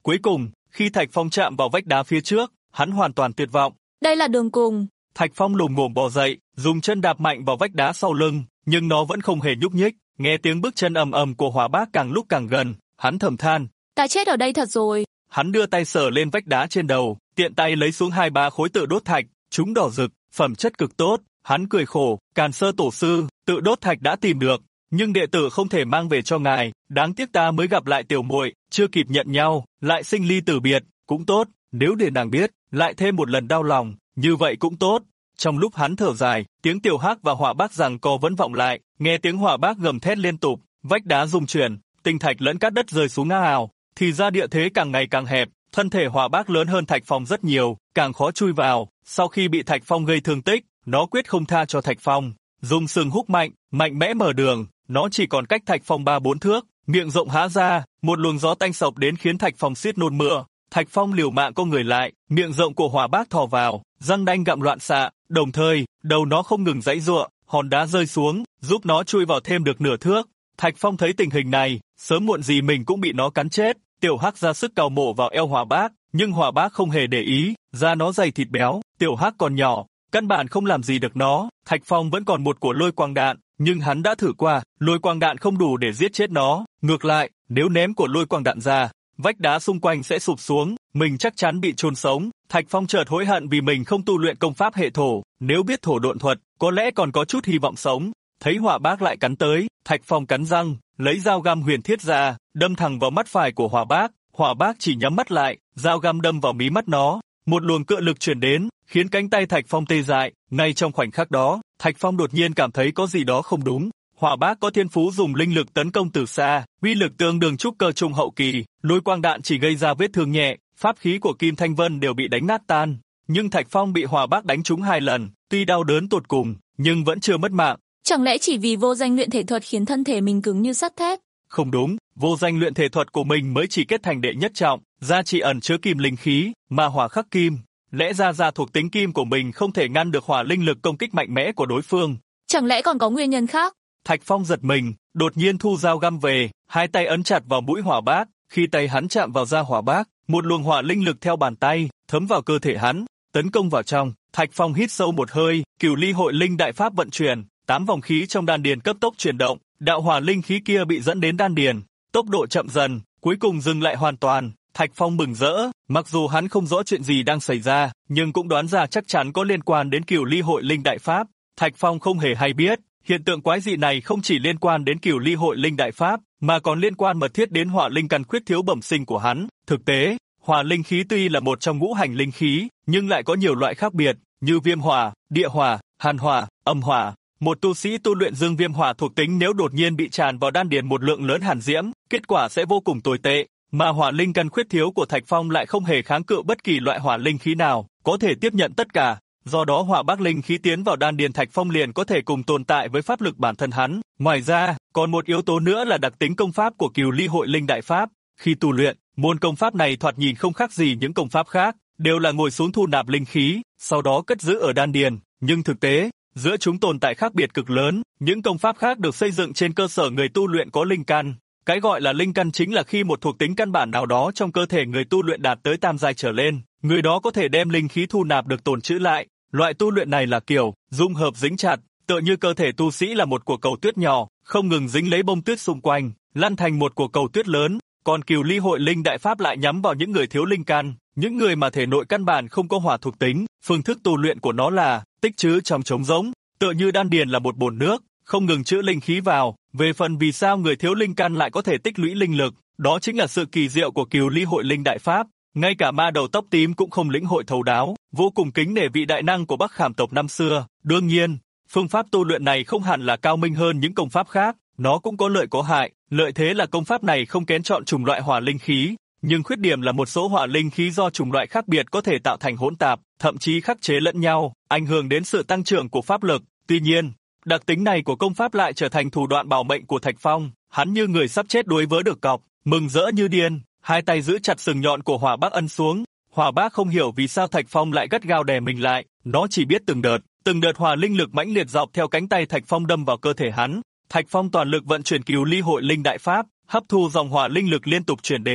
Cuối cùng, khi Thạch Phong chạm vào vách đá phía trước, hắn hoàn toàn tuyệt vọng. Đây là đường cùng. Thạch Phong lồm ngồm bò dậy, dùng chân đạp mạnh vào vách đá sau lưng, nhưng nó vẫn không hề nhúc nhích. Nghe tiếng bước chân ầm ầm của Hỏa Bác càng lúc càng gần, hắn thầm than. Ta chết ở đây thật rồi. Hắn đưa tay sờ lên vách đá trên đầu, tiện tay lấy xuống 2-3 khối tự đốt thạch, chúng đỏ rực, phẩm chất cực tốt. Hắn cười khổ, Càn Sơ tổ sư, tự đốt thạch đã tìm được, nhưng đệ tử không thể mang về cho ngài, đáng tiếc ta mới gặp lại tiểu muội, chưa kịp nhận nhau, lại sinh ly tử biệt, cũng tốt, nếu để nàng biết, lại thêm một lần đau lòng, như vậy cũng tốt. Trong lúc hắn thở dài, tiếng Tiểu Hắc và Hỏa Bác giằng co vẫn vọng lại, nghe tiếng Hỏa Bác gầm thét liên tục, vách đá rung chuyển, tinh thạch lẫn cát đất rơi xuống ào, thì ra địa thế càng ngày càng hẹp, thân thể Hỏa Bác lớn hơn Thạch Phong rất nhiều, càng khó chui vào. Sau khi bị Thạch Phong gây thương tích, nó quyết không tha cho Thạch Phong, dùng sừng húc mạnh, mạnh mẽ mở đường, nó chỉ còn cách Thạch Phong 3-4 thước, miệng rộng há ra, một luồng gió tanh sộc đến khiến Thạch Phong suýt nôn mửa. Thạch Phong liều mạng co người lại, miệng rộng của Hỏa Bác thò vào, răng đanh gặm loạn xạ, đồng thời, đầu nó không ngừng giãy giụa, hòn đá rơi xuống, giúp nó chui vào thêm được nửa thước. Thạch Phong thấy tình hình này, sớm muộn gì mình cũng bị nó cắn chết. Tiểu Hắc ra sức cào mổ vào eo Hỏa Bác, nhưng Hỏa Bác không hề để ý, da nó dày thịt béo, Tiểu Hắc còn nhỏ, căn bản không làm gì được nó. Thạch Phong vẫn còn một của lôi quang đạn, nhưng hắn đã thử qua, lôi quang đạn không đủ để giết chết nó. Ngược lại, nếu ném của lôi quang đạn ra, vách đá xung quanh sẽ sụp xuống, mình chắc chắn bị chôn sống. Thạch Phong chợt hối hận vì mình không tu luyện công pháp hệ thổ, nếu biết thổ độn thuật, có lẽ còn có chút hy vọng sống. Thấy Hỏa Bác lại cắn tới, Thạch Phong cắn răng, lấy dao găm huyền thiết ra, đâm thẳng vào mắt phải của Hỏa Bác. Hỏa Bác chỉ nhắm mắt lại, dao găm đâm vào mí mắt nó, một luồng cự lực truyền đến, khiến cánh tay Thạch Phong tê dại. Ngay trong khoảnh khắc đó, Thạch Phong đột nhiên cảm thấy có gì đó không đúng. Hỏa Bác có thiên phú dùng linh lực tấn công từ xa, uy lực tương đương trúc cơ trung hậu kỳ, lôi quang đạn chỉ gây ra vết thương nhẹ, pháp khí của Kim Thanh Vân đều bị đánh nát tan. Nhưng Thạch Phong bị Hỏa Bác đánh trúng 2 lần, tuy đau đớn tột cùng, nhưng vẫn chưa mất mạng. Chẳng lẽ chỉ vì vô danh luyện thể thuật khiến thân thể mình cứng như sắt thép? Không đúng, vô danh luyện thể thuật của mình mới chỉ kết thành đệ nhất trọng, gia chỉ ẩn chứa kim linh khí, mà hỏa khắc kim. Lẽ ra thuộc tính kim của mình không thể ngăn được hỏa linh lực công kích mạnh mẽ của đối phương. Chẳng lẽ còn có nguyên nhân khác? Thạch Phong giật mình, đột nhiên thu dao găm về, hai tay ấn chặt vào mũi Hỏa Bác. Khi tay hắn chạm vào da Hỏa Bác, một luồng hỏa linh lực theo bàn tay thấm vào cơ thể hắn, tấn công vào trong. Thạch Phong hít sâu một hơi, Cửu Ly Hội Linh Đại Pháp vận chuyển, 8 vòng khí trong đan điền cấp tốc chuyển động, đạo hỏa linh khí kia bị dẫn đến đan điền, tốc độ chậm dần, cuối cùng dừng lại hoàn toàn. Thạch Phong mừng rỡ, mặc dù hắn không rõ chuyện gì đang xảy ra, nhưng cũng đoán ra chắc chắn có liên quan đến Cửu Ly Hội Linh Đại Pháp. Thạch Phong không hề hay biết, hiện tượng quái dị này không chỉ liên quan đến Cửu Ly Hội Linh Đại Pháp, mà còn liên quan mật thiết đến hỏa linh căn khuyết thiếu bẩm sinh của hắn. Thực tế, hỏa linh khí tuy là một trong ngũ hành linh khí, nhưng lại có nhiều loại khác biệt, như viêm hỏa, địa hỏa, hàn hỏa, âm hỏa. Một tu sĩ tu luyện dương viêm hỏa thuộc tính nếu đột nhiên bị tràn vào đan điền một lượng lớn hàn diễm, kết quả sẽ vô cùng tồi tệ. Mà hỏa linh căn khuyết thiếu của Thạch Phong lại không hề kháng cự bất kỳ loại hỏa linh khí nào, có thể tiếp nhận tất cả. Do đó hỏa bác linh khí tiến vào đan điền Thạch Phong liền có thể cùng tồn tại với pháp lực bản thân hắn. Ngoài ra, còn một yếu tố nữa là đặc tính công pháp của Cửu Ly Hội Linh Đại Pháp. Khi tu luyện, môn công pháp này thoạt nhìn không khác gì những công pháp khác, đều là ngồi xuống thu nạp linh khí, sau đó cất giữ ở đan điền. Nhưng thực tế, giữa chúng tồn tại khác biệt cực lớn. Những công pháp khác được xây dựng trên cơ sở người tu luyện có linh căn. Cái gọi là linh căn chính là khi một thuộc tính căn bản nào đó trong cơ thể người tu luyện đạt tới tam giai trở lên, người đó có thể đem linh khí thu nạp được tồn trữ lại. Loại tu luyện này là kiểu dung hợp dính chặt, tựa như cơ thể tu sĩ là một quả cầu tuyết nhỏ, không ngừng dính lấy bông tuyết xung quanh, lăn thành một quả cầu tuyết lớn. Còn Cửu Ly Hội Linh Đại Pháp lại nhắm vào những người thiếu linh căn, những người mà thể nội căn bản không có hỏa thuộc tính. Phương thức tu luyện của nó là tích trữ trong trống rỗng, tựa như đan điền là một bồn nước, không ngừng trữ linh khí vào. Về phần vì sao người thiếu linh căn lại có thể tích lũy linh lực, đó chính là sự kỳ diệu của Cửu Ly Hội Linh Đại Pháp. Ngay cả ma đầu tóc tím cũng không lĩnh hội thấu đáo, vô cùng kính nể vị đại năng của Bắc Khảm tộc năm xưa. Đương nhiên, phương pháp tu luyện này không hẳn là cao minh hơn những công pháp khác, nó cũng có lợi có hại. Lợi thế là công pháp này không kén chọn chủng loại hỏa linh khí, nhưng khuyết điểm là một số hỏa linh khí do chủng loại khác biệt có thể tạo thành hỗn tạp, thậm chí khắc chế lẫn nhau, ảnh hưởng đến sự tăng trưởng của pháp lực. Tuy nhiên, đặc tính này của công pháp lại trở thành thủ đoạn bảo mệnh của Thạch Phong. Hắn như người sắp chết đuối vớ được cọc, mừng rỡ như điên, hai tay giữ chặt sừng nhọn của Hỏa Bác ấn xuống. Hỏa Bác không hiểu vì sao Thạch Phong lại gắt gao đè mình lại, nó chỉ biết từng đợt hỏa linh lực mãnh liệt dọc theo cánh tay Thạch Phong đâm vào cơ thể hắn. Thạch Phong toàn lực vận chuyển Cửu Ly Hội Linh Đại Pháp, hấp thu dòng hỏa linh lực liên tục truyền đến,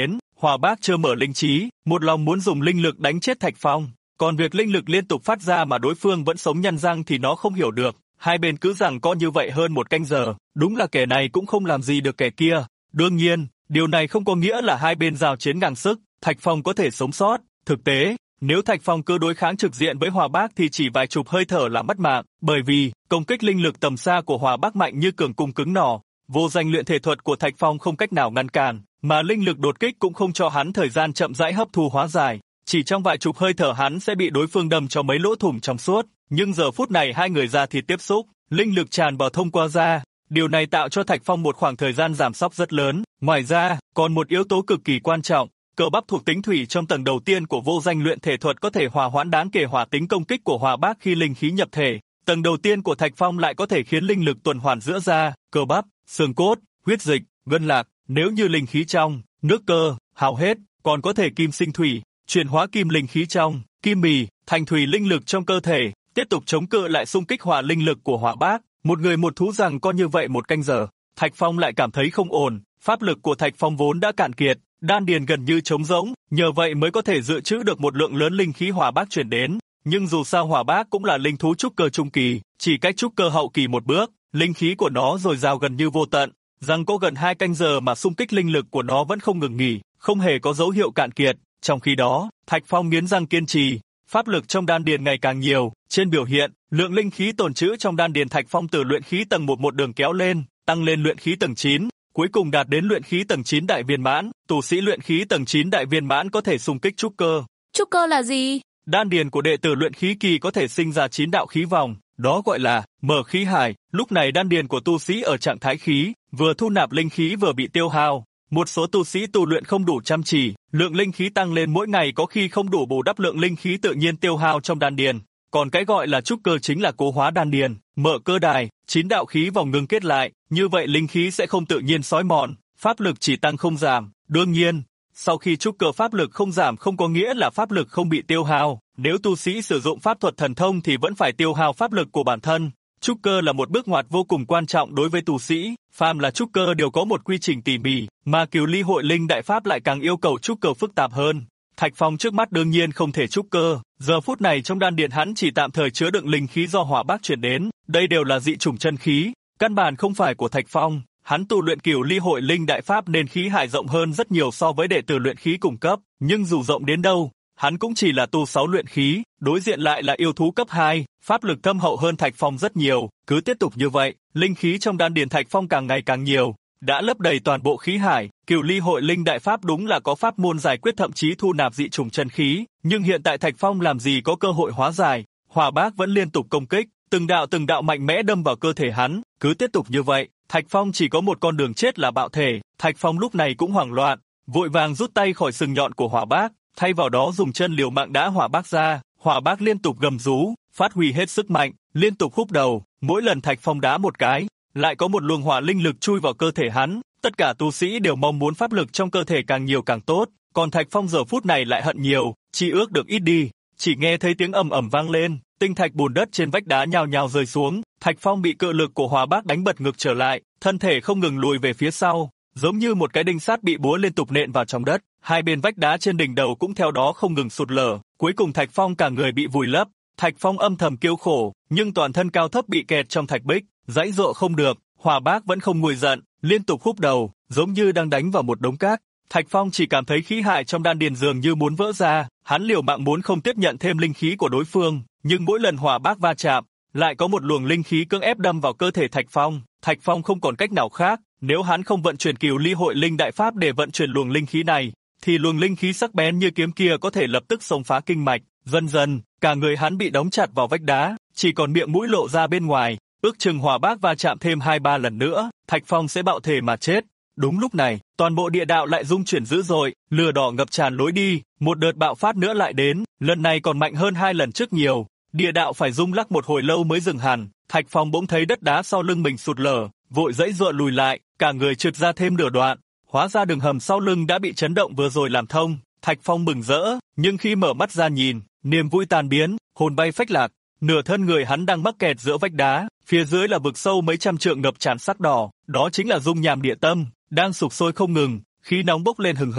Hỏa Bác chưa mở linh trí, một lòng muốn dùng linh lực đánh chết Thạch Phong, còn việc linh lực liên tục phát ra mà đối phương vẫn sống nhăn răng thì nó không hiểu được. Hai bên cứ giằng co như vậy hơn một canh giờ, đúng là kẻ này cũng không làm gì được kẻ kia. Đương nhiên, điều này không có nghĩa là hai bên giao chiến ngang sức, Thạch Phong có thể sống sót. Thực tế, nếu Thạch Phong cứ đối kháng trực diện với Hỏa Bác thì chỉ vài chục hơi thở là mất mạng, bởi vì công kích linh lực tầm xa của Hỏa Bác mạnh như cường cung cứng nỏ. Vô danh luyện thể thuật của Thạch Phong không cách nào ngăn cản, mà linh lực đột kích cũng không cho hắn thời gian chậm rãi hấp thu hóa giải. Chỉ trong vài chục hơi thở hắn sẽ bị đối phương đâm cho mấy lỗ thủng trong suốt. Nhưng giờ phút này hai người da thịt tiếp xúc, linh lực tràn vào thông qua da. Điều này tạo cho Thạch Phong một khoảng thời gian giảm sóc rất lớn. Ngoài ra, còn một yếu tố cực kỳ quan trọng, cơ bắp thuộc tính thủy trong tầng đầu tiên của vô danh luyện thể thuật có thể hòa hoãn đáng kể hỏa tính công kích của Hỏa Bác khi linh khí nhập thể. Tầng đầu tiên của Thạch Phong lại có thể khiến linh lực tuần hoàn giữa da, cơ bắp, xương cốt, huyết dịch, gân lạc. Nếu như linh khí trong, nước cơ, hao hết, còn có thể kim sinh thủy, chuyển hóa kim linh khí trong, kim mì, thành thủy linh lực trong cơ thể, tiếp tục chống cự lại xung kích hỏa linh lực của Hỏa Bác. Một người một thú rằng có như vậy một canh giờ, Thạch Phong lại cảm thấy không ổn. Pháp lực của Thạch Phong vốn đã cạn kiệt, đan điền gần như trống rỗng, nhờ vậy mới có thể dự trữ được một lượng lớn linh khí Hỏa Bác chuyển đến. Nhưng dù sao Hỏa Bác cũng là linh thú trúc cơ trung kỳ, chỉ cách trúc cơ hậu kỳ một bước, linh khí của nó dồi dào gần như vô tận. Rằng có gần 2 canh giờ mà xung kích linh lực của nó vẫn không ngừng nghỉ, không hề có dấu hiệu cạn kiệt. Trong khi đó, Thạch Phong nghiến răng kiên trì, pháp lực trong đan điền ngày càng nhiều. Trên biểu hiện, lượng linh khí tồn trữ trong đan điền Thạch Phong từ luyện khí tầng 1 một đường kéo lên, tăng lên luyện khí tầng 9, cuối cùng đạt đến luyện khí tầng 9 đại viên mãn. Tu sĩ luyện khí tầng 9 đại viên mãn có thể xung kích trúc cơ. Trúc cơ là gì? Đan điền của đệ tử luyện khí kỳ có thể sinh ra 9 đạo khí vòng, đó gọi là mở khí hải. Lúc này đan điền của tu sĩ ở trạng thái khí, vừa thu nạp linh khí vừa bị tiêu hao. Một số tu sĩ tu luyện không đủ chăm chỉ, lượng linh khí tăng lên mỗi ngày có khi không đủ bù đắp lượng linh khí tự nhiên tiêu hao trong đan điền. Còn cái gọi là trúc cơ chính là cố hóa đan điền, mở cơ đài, 9 đạo khí vòng ngưng kết lại, như vậy linh khí sẽ không tự nhiên xói mòn, pháp lực chỉ tăng không giảm. Đương nhiên, sau khi trúc cơ pháp lực không giảm không có nghĩa là pháp lực không bị tiêu hao, nếu tu sĩ sử dụng pháp thuật thần thông thì vẫn phải tiêu hao pháp lực của bản thân. Trúc cơ là một bước ngoặt vô cùng quan trọng đối với tu sĩ, phàm là trúc cơ đều có một quy trình tỉ mỉ, mà Cửu Ly Hội Linh Đại Pháp lại càng yêu cầu trúc cơ phức tạp hơn. Thạch Phong trước mắt đương nhiên không thể trúc cơ, giờ phút này trong đan điền hắn chỉ tạm thời chứa đựng linh khí do Hỏa Bác chuyển đến, đây đều là dị chủng chân khí, căn bản không phải của Thạch Phong. Hắn tu luyện Cửu Ly Hội Linh Đại Pháp nên khí hải rộng hơn rất nhiều so với đệ tử luyện khí cùng cấp, nhưng dù rộng đến đâu, hắn cũng chỉ là tu 6 luyện khí, đối diện lại là yêu thú cấp 2, pháp lực thâm hậu hơn Thạch Phong rất nhiều. Cứ tiếp tục như vậy, linh khí trong đan điền Thạch Phong càng ngày càng nhiều, đã lấp đầy toàn bộ khí hải. Cửu Ly Hội Linh Đại Pháp đúng là có pháp môn giải quyết thậm chí thu nạp dị chủng chân khí, nhưng hiện tại Thạch Phong làm gì có cơ hội hóa giải. Hỏa Bác vẫn liên tục công kích, từng đạo mạnh mẽ đâm vào cơ thể hắn. Cứ tiếp tục như vậy, Thạch Phong chỉ có một con đường chết là bạo thể. Thạch Phong lúc này cũng hoảng loạn, vội vàng rút tay khỏi sừng nhọn của Hỏa Bác, thay vào đó dùng chân liều mạng đá Hỏa Bác ra. Hỏa Bác liên tục gầm rú, phát huy hết sức mạnh, liên tục húc đầu. Mỗi lần Thạch Phong đá một cái, lại có một luồng hỏa linh lực chui vào cơ thể hắn. Tất cả tu sĩ đều mong muốn pháp lực trong cơ thể càng nhiều càng tốt, còn Thạch Phong giờ phút này lại hận nhiều, chỉ ước được ít đi. Chỉ nghe thấy tiếng ầm ầm vang lên, tinh thạch bùn đất trên vách đá nhào nhào rơi xuống. Thạch Phong bị cự lực của Hỏa Bác đánh bật ngược trở lại, thân thể không ngừng lùi về phía sau, giống như một cái đinh sắt bị búa liên tục nện vào trong đất. Hai bên vách đá trên đỉnh đầu cũng theo đó không ngừng sụt lở, cuối cùng Thạch Phong cả người bị vùi lấp. Thạch Phong âm thầm kêu khổ, nhưng toàn thân cao thấp bị kẹt trong thạch bích, giãy giụa không được. Hỏa Bác vẫn không nguôi giận, liên tục húc đầu, giống như đang đánh vào một đống cát. Thạch Phong chỉ cảm thấy khí hải trong đan điền dường như muốn vỡ ra, hắn liều mạng muốn không tiếp nhận thêm linh khí của đối phương, nhưng mỗi lần Hỏa Bác va chạm, lại có một luồng linh khí cưỡng ép đâm vào cơ thể Thạch Phong. Thạch Phong không còn cách nào khác, nếu hắn không vận chuyển Cửu Ly Hội Linh Đại Pháp để vận chuyển luồng linh khí này, thì luồng linh khí sắc bén như kiếm kia có thể lập tức xông phá kinh mạch. Dần dần, cả người hắn bị đóng chặt vào vách đá, chỉ còn miệng mũi lộ ra bên ngoài. Ước chừng Hỏa Bác va chạm thêm 2-3 lần nữa, Thạch Phong sẽ bạo thể mà chết. Đúng lúc này, toàn bộ địa đạo lại rung chuyển dữ dội, lửa đỏ ngập tràn lối đi, một đợt bạo phát nữa lại đến, lần này còn mạnh hơn 2 lần trước nhiều. Địa đạo phải rung lắc một hồi lâu mới dừng hẳn. Thạch Phong bỗng thấy đất đá sau lưng mình sụt lở, vội giãy giụa lùi lại, cả người trượt ra thêm nửa đoạn. Hóa ra đường hầm sau lưng đã bị chấn động vừa rồi làm thông. Thạch Phong mừng rỡ, nhưng khi mở mắt ra nhìn, niềm vui tan biến, hồn bay phách lạc. Nửa thân người hắn đang mắc kẹt giữa vách đá, phía dưới là vực sâu mấy trăm trượng ngập tràn sắc đỏ, đó chính là dung nham địa tâm, đang sục sôi không ngừng, khí nóng bốc lên hừng hực.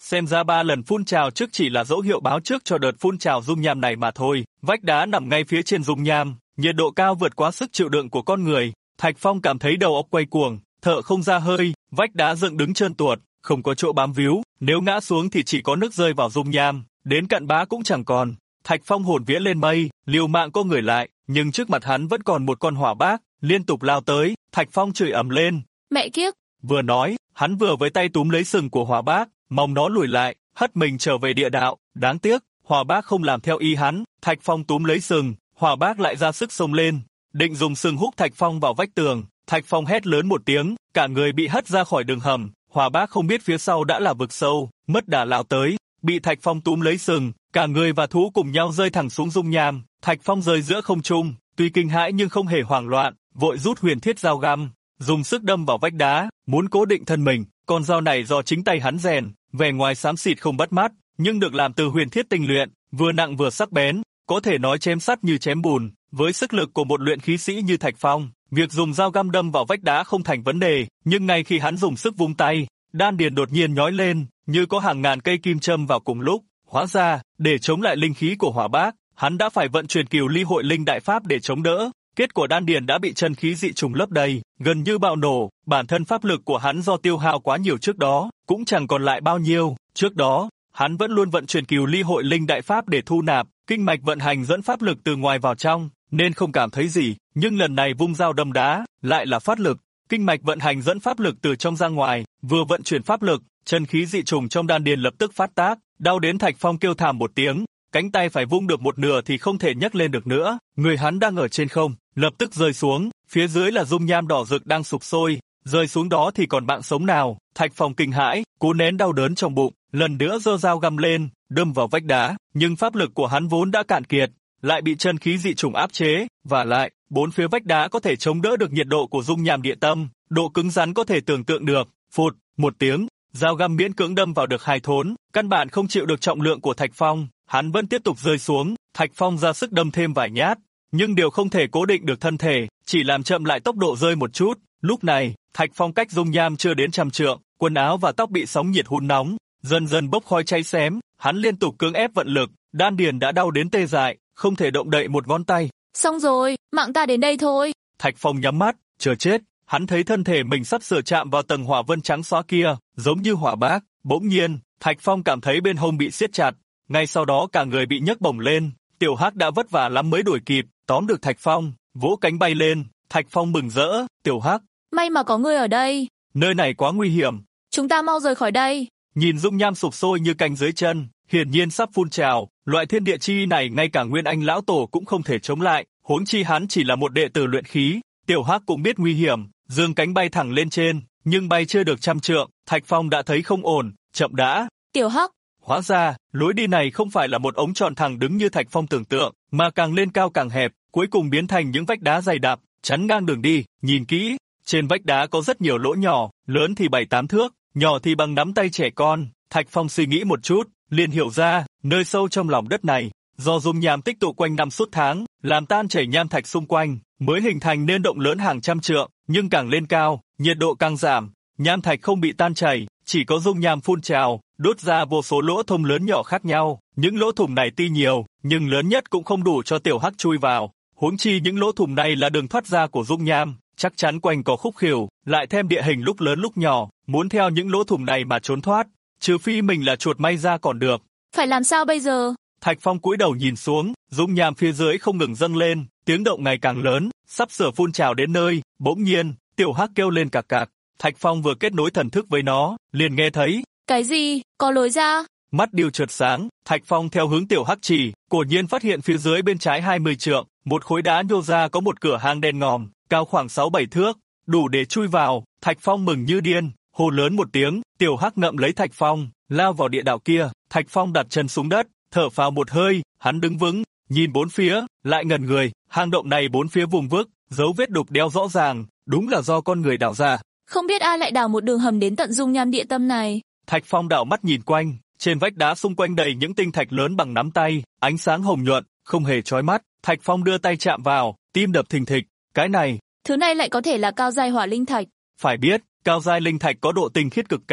xem ra 3 lần phun trào trước chỉ là dấu hiệu báo trước cho đợt phun trào dung nham này mà thôi. Vách đá nằm ngay phía trên dung nham, nhiệt độ cao vượt quá sức chịu đựng của con người. Thạch Phong cảm thấy đầu óc quay cuồng, thở không ra hơi, vách đá dựng đứng trơn tuột, không có chỗ bám víu, nếu ngã xuống thì chỉ có nước rơi vào dung nham, đến cặn bã cũng chẳng còn. Thạch Phong hồn vía lên mây, liều mạng co người lại, nhưng trước mặt hắn vẫn còn một con hỏa bác, liên tục lao tới. Thạch Phong chửi ầm lên. Mẹ kiếp! Vừa nói, hắn vừa với tay túm lấy sừng của hỏa bác, mong nó lùi lại, hất mình trở về địa đạo. Đáng tiếc, hỏa bác không làm theo ý hắn. Thạch Phong túm lấy sừng, hỏa bác lại ra sức xông lên, định dùng sừng húc Thạch Phong vào vách tường. Thạch Phong hét lớn một tiếng, cả người bị hất ra khỏi đường hầm. Hỏa bác không biết phía sau đã là vực sâu, mất đà lao tới, bị Thạch Phong túm lấy sừng, cả người và thú cùng nhau rơi thẳng xuống dung nham. Thạch Phong rơi giữa không trung, tuy kinh hãi nhưng không hề hoảng loạn, vội rút huyền thiết dao găm, dùng sức đâm vào vách đá, muốn cố định thân mình. Con dao này do chính tay hắn rèn, vẻ ngoài xám xịt không bắt mắt, nhưng được làm từ huyền thiết tinh luyện, vừa nặng vừa sắc bén, có thể nói chém sắt như chém bùn. Với sức lực của một luyện khí sĩ như Thạch Phong, việc dùng dao găm đâm vào vách đá không thành vấn đề, nhưng ngay khi hắn dùng sức vung tay, đan điền đột nhiên nhói lên, như có hàng ngàn cây kim châm vào cùng lúc. Hóa ra, để chống lại linh khí của hỏa bác, hắn đã phải vận chuyển Cửu Ly Hội Linh Đại Pháp để chống đỡ. Kết quả đan điền đã bị chân khí dị trùng lấp đầy, gần như bạo nổ. Bản thân pháp lực của hắn do tiêu hao quá nhiều trước đó, cũng chẳng còn lại bao nhiêu. Trước đó, hắn vẫn luôn vận chuyển Cửu Ly Hội Linh Đại Pháp để thu nạp, kinh mạch vận hành dẫn pháp lực từ ngoài vào trong, nên không cảm thấy gì. Nhưng lần này vung dao đâm đá, lại là phát lực. Kinh mạch vận hành dẫn pháp lực từ trong ra ngoài, vừa vận chuyển pháp lực, chân khí dị trùng trong đan điền lập tức phát tác, đau đến Thạch Phong kêu thảm một tiếng, cánh tay phải vung được một nửa thì không thể nhấc lên được nữa, người hắn đang ở trên không, lập tức rơi xuống, phía dưới là dung nham đỏ rực đang sục sôi, rơi xuống đó thì còn mạng sống nào. Thạch Phong kinh hãi, cố nén đau đớn trong bụng, lần nữa giơ dao găm lên, đâm vào vách đá, nhưng pháp lực của hắn vốn đã cạn kiệt, lại bị chân khí dị trùng áp chế, và lại, bốn phía vách đá có thể chống đỡ được nhiệt độ của dung nham địa tâm, độ cứng rắn có thể tưởng tượng được. Phụt, một tiếng, dao găm miễn cưỡng đâm vào được hai thốn, căn bản không chịu được trọng lượng của Thạch Phong, hắn vẫn tiếp tục rơi xuống. Thạch Phong ra sức đâm thêm vài nhát, nhưng đều không thể cố định được thân thể, chỉ làm chậm lại tốc độ rơi một chút. Lúc này, Thạch Phong cách dung nham chưa đến 100 trượng, quần áo và tóc bị sóng nhiệt hun nóng, dần dần bốc khói cháy xém, hắn liên tục cưỡng ép vận lực, đan điền đã đau đến tê dại, không thể động đậy một ngón tay. Xong rồi, mạng ta đến đây thôi. Thạch Phong nhắm mắt, chờ chết, hắn thấy thân thể mình sắp sửa chạm vào tầng hỏa vân trắng xóa kia, giống như hỏa bác. Bỗng nhiên, Thạch Phong cảm thấy bên hông bị siết chặt, ngay sau đó cả người bị nhấc bổng lên. Tiểu Hắc đã vất vả lắm mới đuổi kịp, tóm được Thạch Phong, vỗ cánh bay lên. Thạch Phong mừng rỡ, Tiểu Hắc, may mà có ngươi ở đây. Nơi này quá nguy hiểm. Chúng ta mau rời khỏi đây. Nhìn dung nham sụp sôi như canh dưới chân, hiển nhiên sắp phun trào. Loại thiên địa chi này ngay cả Nguyên Anh lão tổ cũng không thể chống lại, huống chi hắn chỉ là một đệ tử luyện khí. Tiểu Hắc cũng biết nguy hiểm, dương cánh bay thẳng lên trên, nhưng bay chưa được 100 trượng, Thạch Phong đã thấy không ổn, chậm đã. Tiểu Hắc, hóa ra, lối đi này không phải là một ống tròn thẳng đứng như Thạch Phong tưởng tượng, mà càng lên cao càng hẹp, cuối cùng biến thành những vách đá dày đặc, chắn ngang đường đi. Nhìn kỹ, trên vách đá có rất nhiều lỗ nhỏ, lớn thì 7-8 thước, nhỏ thì bằng nắm tay trẻ con. Thạch Phong suy nghĩ một chút, liền hiểu ra, nơi sâu trong lòng đất này, do dung nham tích tụ quanh năm suốt tháng, làm tan chảy nham thạch xung quanh, mới hình thành nên động lớn hàng trăm trượng, nhưng càng lên cao, nhiệt độ càng giảm, nham thạch không bị tan chảy, chỉ có dung nham phun trào, đốt ra vô số lỗ thủng lớn nhỏ khác nhau. Những lỗ thủng này tuy nhiều, nhưng lớn nhất cũng không đủ cho Tiểu Hắc chui vào. Huống chi những lỗ thủng này là đường thoát ra của dung nham, chắc chắn quanh có khúc khuỷu, lại thêm địa hình lúc lớn lúc nhỏ, muốn theo những lỗ thủng này mà trốn thoát, trừ phi mình là chuột may ra còn được. Phải làm sao bây giờ? Thạch Phong cúi đầu nhìn xuống, dung nham phía dưới không ngừng dâng lên, tiếng động ngày càng lớn, sắp sửa phun trào đến nơi. Bỗng nhiên, Tiểu Hắc kêu lên cạc cạc. Thạch Phong vừa kết nối thần thức với nó, liền nghe thấy. Cái gì? Có lối ra? Mắt điều chợt sáng, Thạch Phong theo hướng Tiểu Hắc chỉ, quả nhiên phát hiện phía dưới bên trái 20 trượng, một khối đá nhô ra có một cửa hang đen ngòm, cao khoảng 6-7 thước, đủ để chui vào. Thạch Phong mừng như điên, hô lớn một tiếng, Tiểu Hắc ngậm lấy Thạch Phong, lao vào địa đạo kia. Thạch Phong đặt chân xuống đất, thở phào một hơi, hắn đứng vững, nhìn bốn phía, lại ngẩn người. Hang động này bốn phía vùng vức, dấu vết đục đẽo rõ ràng, đúng là do con người đào ra. Không biết ai lại đào một đường hầm đến tận dung nham địa tâm này. Thạch Phong đảo mắt nhìn quanh, trên vách đá xung quanh đầy những tinh thạch lớn bằng nắm tay, ánh sáng hồng nhuận, không hề chói mắt. Thạch Phong đưa tay chạm vào, tim đập thình thịch. Cái này, thứ này lại có thể là cao giai hỏa linh thạch. phải biết, cao giai linh thạch có độ tinh khiết cực cao,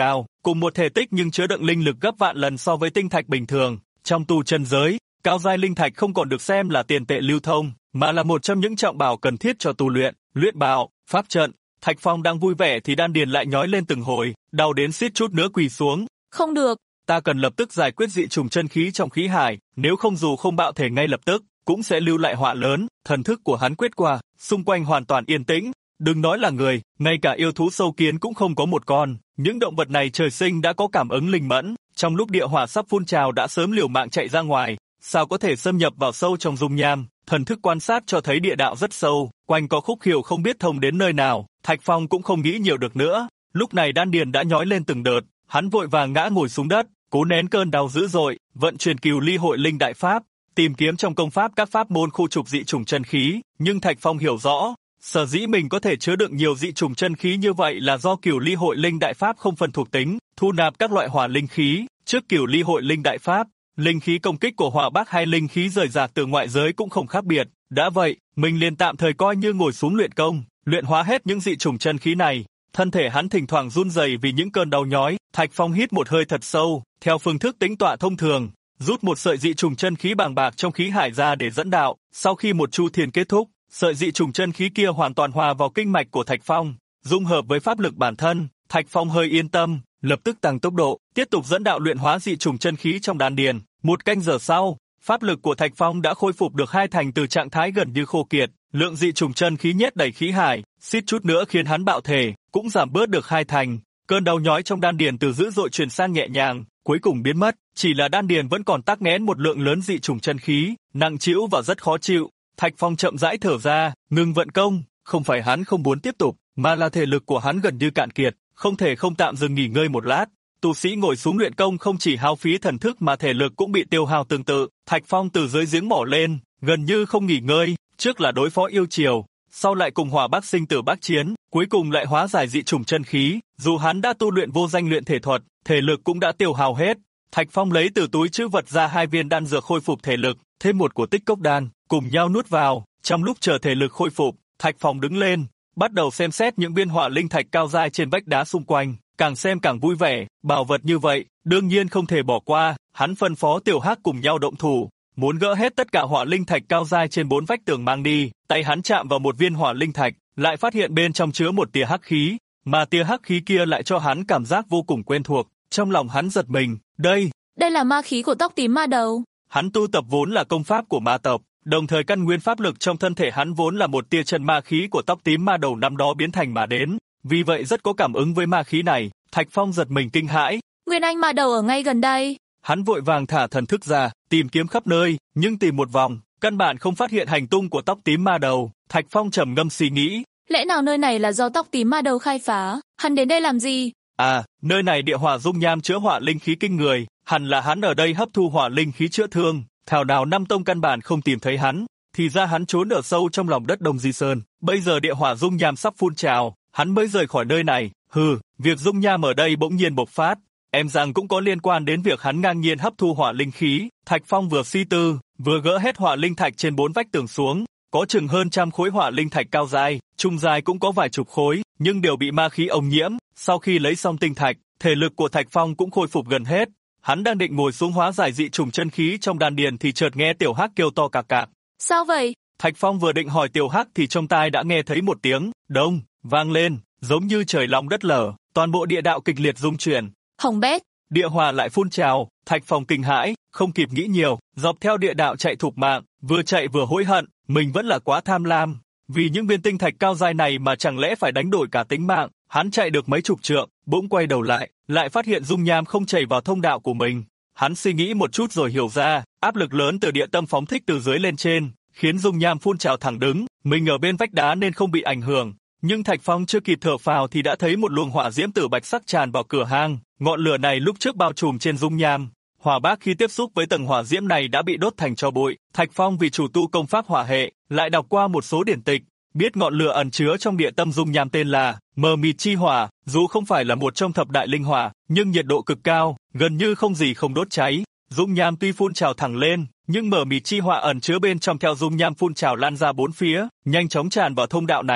cùng một thể tích nhưng chứa đựng linh lực gấp vạn lần so với tinh thạch bình thường. Trong tu chân giới, cao giai linh thạch không còn được xem là tiền tệ lưu thông, mà là một trong những trọng bảo cần thiết cho tu luyện, luyện bảo, pháp trận. Thạch Phong đang vui vẻ thì đan điền lại nhói lên từng hồi, đau đến suýt chút nữa quỳ xuống. Không được. Ta cần lập tức giải quyết dị trùng chân khí trong khí hải, nếu không dù không bạo thể ngay lập tức, cũng sẽ lưu lại họa lớn. Thần thức của hắn quét qua, xung quanh hoàn toàn yên tĩnh. Đừng nói là người, ngay cả yêu thú sâu kiến cũng không có một con. Những động vật này trời sinh đã có cảm ứng linh mẫn, trong lúc địa hỏa sắp phun trào đã sớm liều mạng chạy ra ngoài. Sao có thể xâm nhập vào sâu trong dung nham? Thần thức quan sát cho thấy địa đạo rất sâu, quanh có khúc hiệu không biết thông đến nơi nào. Thạch Phong cũng không nghĩ nhiều được nữa. Lúc này đan điền đã nhói lên từng đợt, hắn vội vàng ngã ngồi xuống đất, cố nén cơn đau dữ dội, vận chuyển Cửu Ly Hội Linh Đại Pháp, tìm kiếm trong công pháp các pháp môn khu trục dị trùng chân khí. Nhưng Thạch Phong hiểu rõ, sở dĩ mình có thể chứa đựng nhiều dị trùng chân khí như vậy là do Cửu Ly Hội Linh Đại Pháp không phân thuộc tính, thu nạp các loại hỏa linh khí. Trước Cửu Ly Hội Linh Đại Pháp, linh khí công kích của hỏa bác hay linh khí rời rạc từ ngoại giới cũng không khác biệt. Đã vậy, mình liền tạm thời coi như ngồi xuống luyện công, luyện hóa hết những dị trùng chân khí này. Thân thể hắn thỉnh thoảng run rẩy vì những cơn đau nhói. Thạch Phong hít một hơi thật sâu, theo phương thức tĩnh tọa thông thường, rút một sợi dị trùng chân khí bàng bạc trong khí hải ra để dẫn đạo. Sau khi một chu thiền kết thúc, sợi dị trùng chân khí kia hoàn toàn hòa vào kinh mạch của Thạch Phong, dung hợp với pháp lực bản thân. Thạch Phong hơi yên tâm, lập tức tăng tốc độ, tiếp tục dẫn đạo luyện hóa dị trùng chân khí trong đan điền. Một canh giờ sau, pháp lực của Thạch Phong đã khôi phục được 2/3 từ trạng thái gần như khô kiệt. Lượng dị trùng chân khí nhét đầy khí hải, suýt chút nữa khiến hắn bạo thể, cũng giảm bớt được 2/3. Cơn đau nhói trong đan điền từ dữ dội chuyển sang nhẹ nhàng, cuối cùng biến mất. Chỉ là đan điền vẫn còn tắc nghẽn một lượng lớn dị trùng chân khí, nặng trĩu và rất khó chịu. Thạch Phong chậm rãi thở ra, ngừng vận công. Không phải hắn không muốn tiếp tục, mà là thể lực của hắn gần như cạn kiệt, không thể không tạm dừng nghỉ ngơi một lát. Tu sĩ ngồi xuống luyện công không chỉ hao phí thần thức mà thể lực cũng bị tiêu hao tương tự. Thạch Phong từ dưới giếng mỏ lên, gần như không nghỉ ngơi, trước là đối phó yêu triều, sau lại cùng hỏa bác sinh tử bác chiến, cuối cùng lại hóa giải dị trùng chân khí. Dù hắn đã tu luyện vô danh luyện thể thuật, thể lực cũng đã tiêu hao hết. Thạch Phong lấy từ túi trữ vật ra 2 viên đan dược khôi phục thể lực, thêm một của tích cốc đan, cùng nhau nuốt vào. Trong lúc chờ thể lực khôi phục, Thạch Phong đứng lên, bắt đầu xem xét những viên hỏa linh thạch cao dai trên vách đá xung quanh. Càng xem càng vui vẻ, bảo vật như vậy, đương nhiên không thể bỏ qua. Hắn phân phó Tiểu Hắc cùng nhau động thủ, muốn gỡ hết tất cả hỏa linh thạch cao dai trên 4 vách tường mang đi. Tay hắn chạm vào một viên hỏa linh thạch, lại phát hiện bên trong chứa một tia hắc khí, mà tia hắc khí kia lại cho hắn cảm giác vô cùng quen thuộc. Trong lòng hắn giật mình, đây là ma khí của tóc tím ma đầu. Hắn tu tập vốn là công pháp của ma tộc, đồng thời căn nguyên pháp lực trong thân thể hắn vốn là một tia chân ma khí của tóc tím ma đầu năm đó biến thành mà đến, vì vậy rất có cảm ứng với ma khí này. Thạch Phong giật mình kinh hãi. Nguyên Anh ma đầu ở ngay gần đây. Hắn vội vàng thả thần thức ra, tìm kiếm khắp nơi, nhưng tìm một vòng, căn bản không phát hiện hành tung của tóc tím ma đầu. Thạch Phong trầm ngâm suy nghĩ. Lẽ nào nơi này là do tóc tím ma đầu khai phá? Hắn đến đây làm gì? À, nơi này địa hỏa dung nham chứa hỏa linh khí kinh người, hẳn là hắn ở đây hấp thu hỏa linh khí chữa thương. Thảo nào Nam Tông căn bản không tìm thấy hắn, thì ra hắn trốn ở sâu trong lòng đất Đông Di Sơn. Bây giờ địa hỏa dung nham sắp phun trào, hắn mới rời khỏi nơi này. Việc dung nham ở đây bỗng nhiên bộc phát, em rằng cũng có liên quan đến việc hắn ngang nhiên hấp thu hỏa linh khí. Thạch Phong vừa suy tư, vừa gỡ hết hỏa linh thạch trên 4 vách tường xuống, có chừng hơn 100 khối hỏa linh thạch cao dai, trung dai cũng có vài chục khối, nhưng đều bị ma khí ống nhiễm. Sau khi lấy xong tinh thạch, thể lực của Thạch Phong cũng khôi phục gần hết. Hắn đang định ngồi xuống hóa giải dị trùng chân khí trong đan điền thì chợt nghe Tiểu Hắc kêu to cạc cạc. Sao vậy? Thạch Phong vừa định hỏi Tiểu Hắc thì trong tai đã nghe thấy một tiếng đông vang lên, giống như trời long đất lở, toàn bộ địa đạo kịch liệt rung chuyển. Hỏng bét, địa hỏa lại phun trào. Thạch Phong kinh hãi, không kịp nghĩ nhiều, dọc theo địa đạo chạy thục mạng, vừa chạy vừa hối hận, mình vẫn là quá tham lam, vì những viên tinh thạch cao dai này mà chẳng lẽ phải đánh đổi cả tính mạng. Hắn chạy được mấy chục trượng, bỗng quay đầu lại phát hiện dung nham không chảy vào thông đạo của mình. Hắn suy nghĩ một chút rồi hiểu ra, áp lực lớn từ địa tâm phóng thích từ dưới lên trên, khiến dung nham phun trào thẳng đứng. Mình ở bên vách đá nên không bị ảnh hưởng, nhưng Thạch Phong chưa kịp thở phào thì đã thấy một luồng hỏa diễm tử bạch sắc tràn vào cửa hang. Ngọn lửa này lúc trước bao trùm trên dung nham, hỏa bác khi tiếp xúc với tầng hỏa diễm này đã bị đốt thành tro bụi. Thạch Phong vì chủ tu công pháp hỏa hệ, lại đọc qua một số điển tịch, biết ngọn lửa ẩn chứa trong địa tâm dung nham tên là mờ mịt chi hỏa. Dù không phải là một trong thập đại linh hỏa, nhưng nhiệt độ cực cao, gần như không gì không đốt cháy. Dung nham tuy phun trào thẳng lên, nhưng mờ mịt chi hỏa ẩn chứa bên trong theo dung nham phun trào lan ra bốn phía, nhanh chóng tràn vào thông đạo này.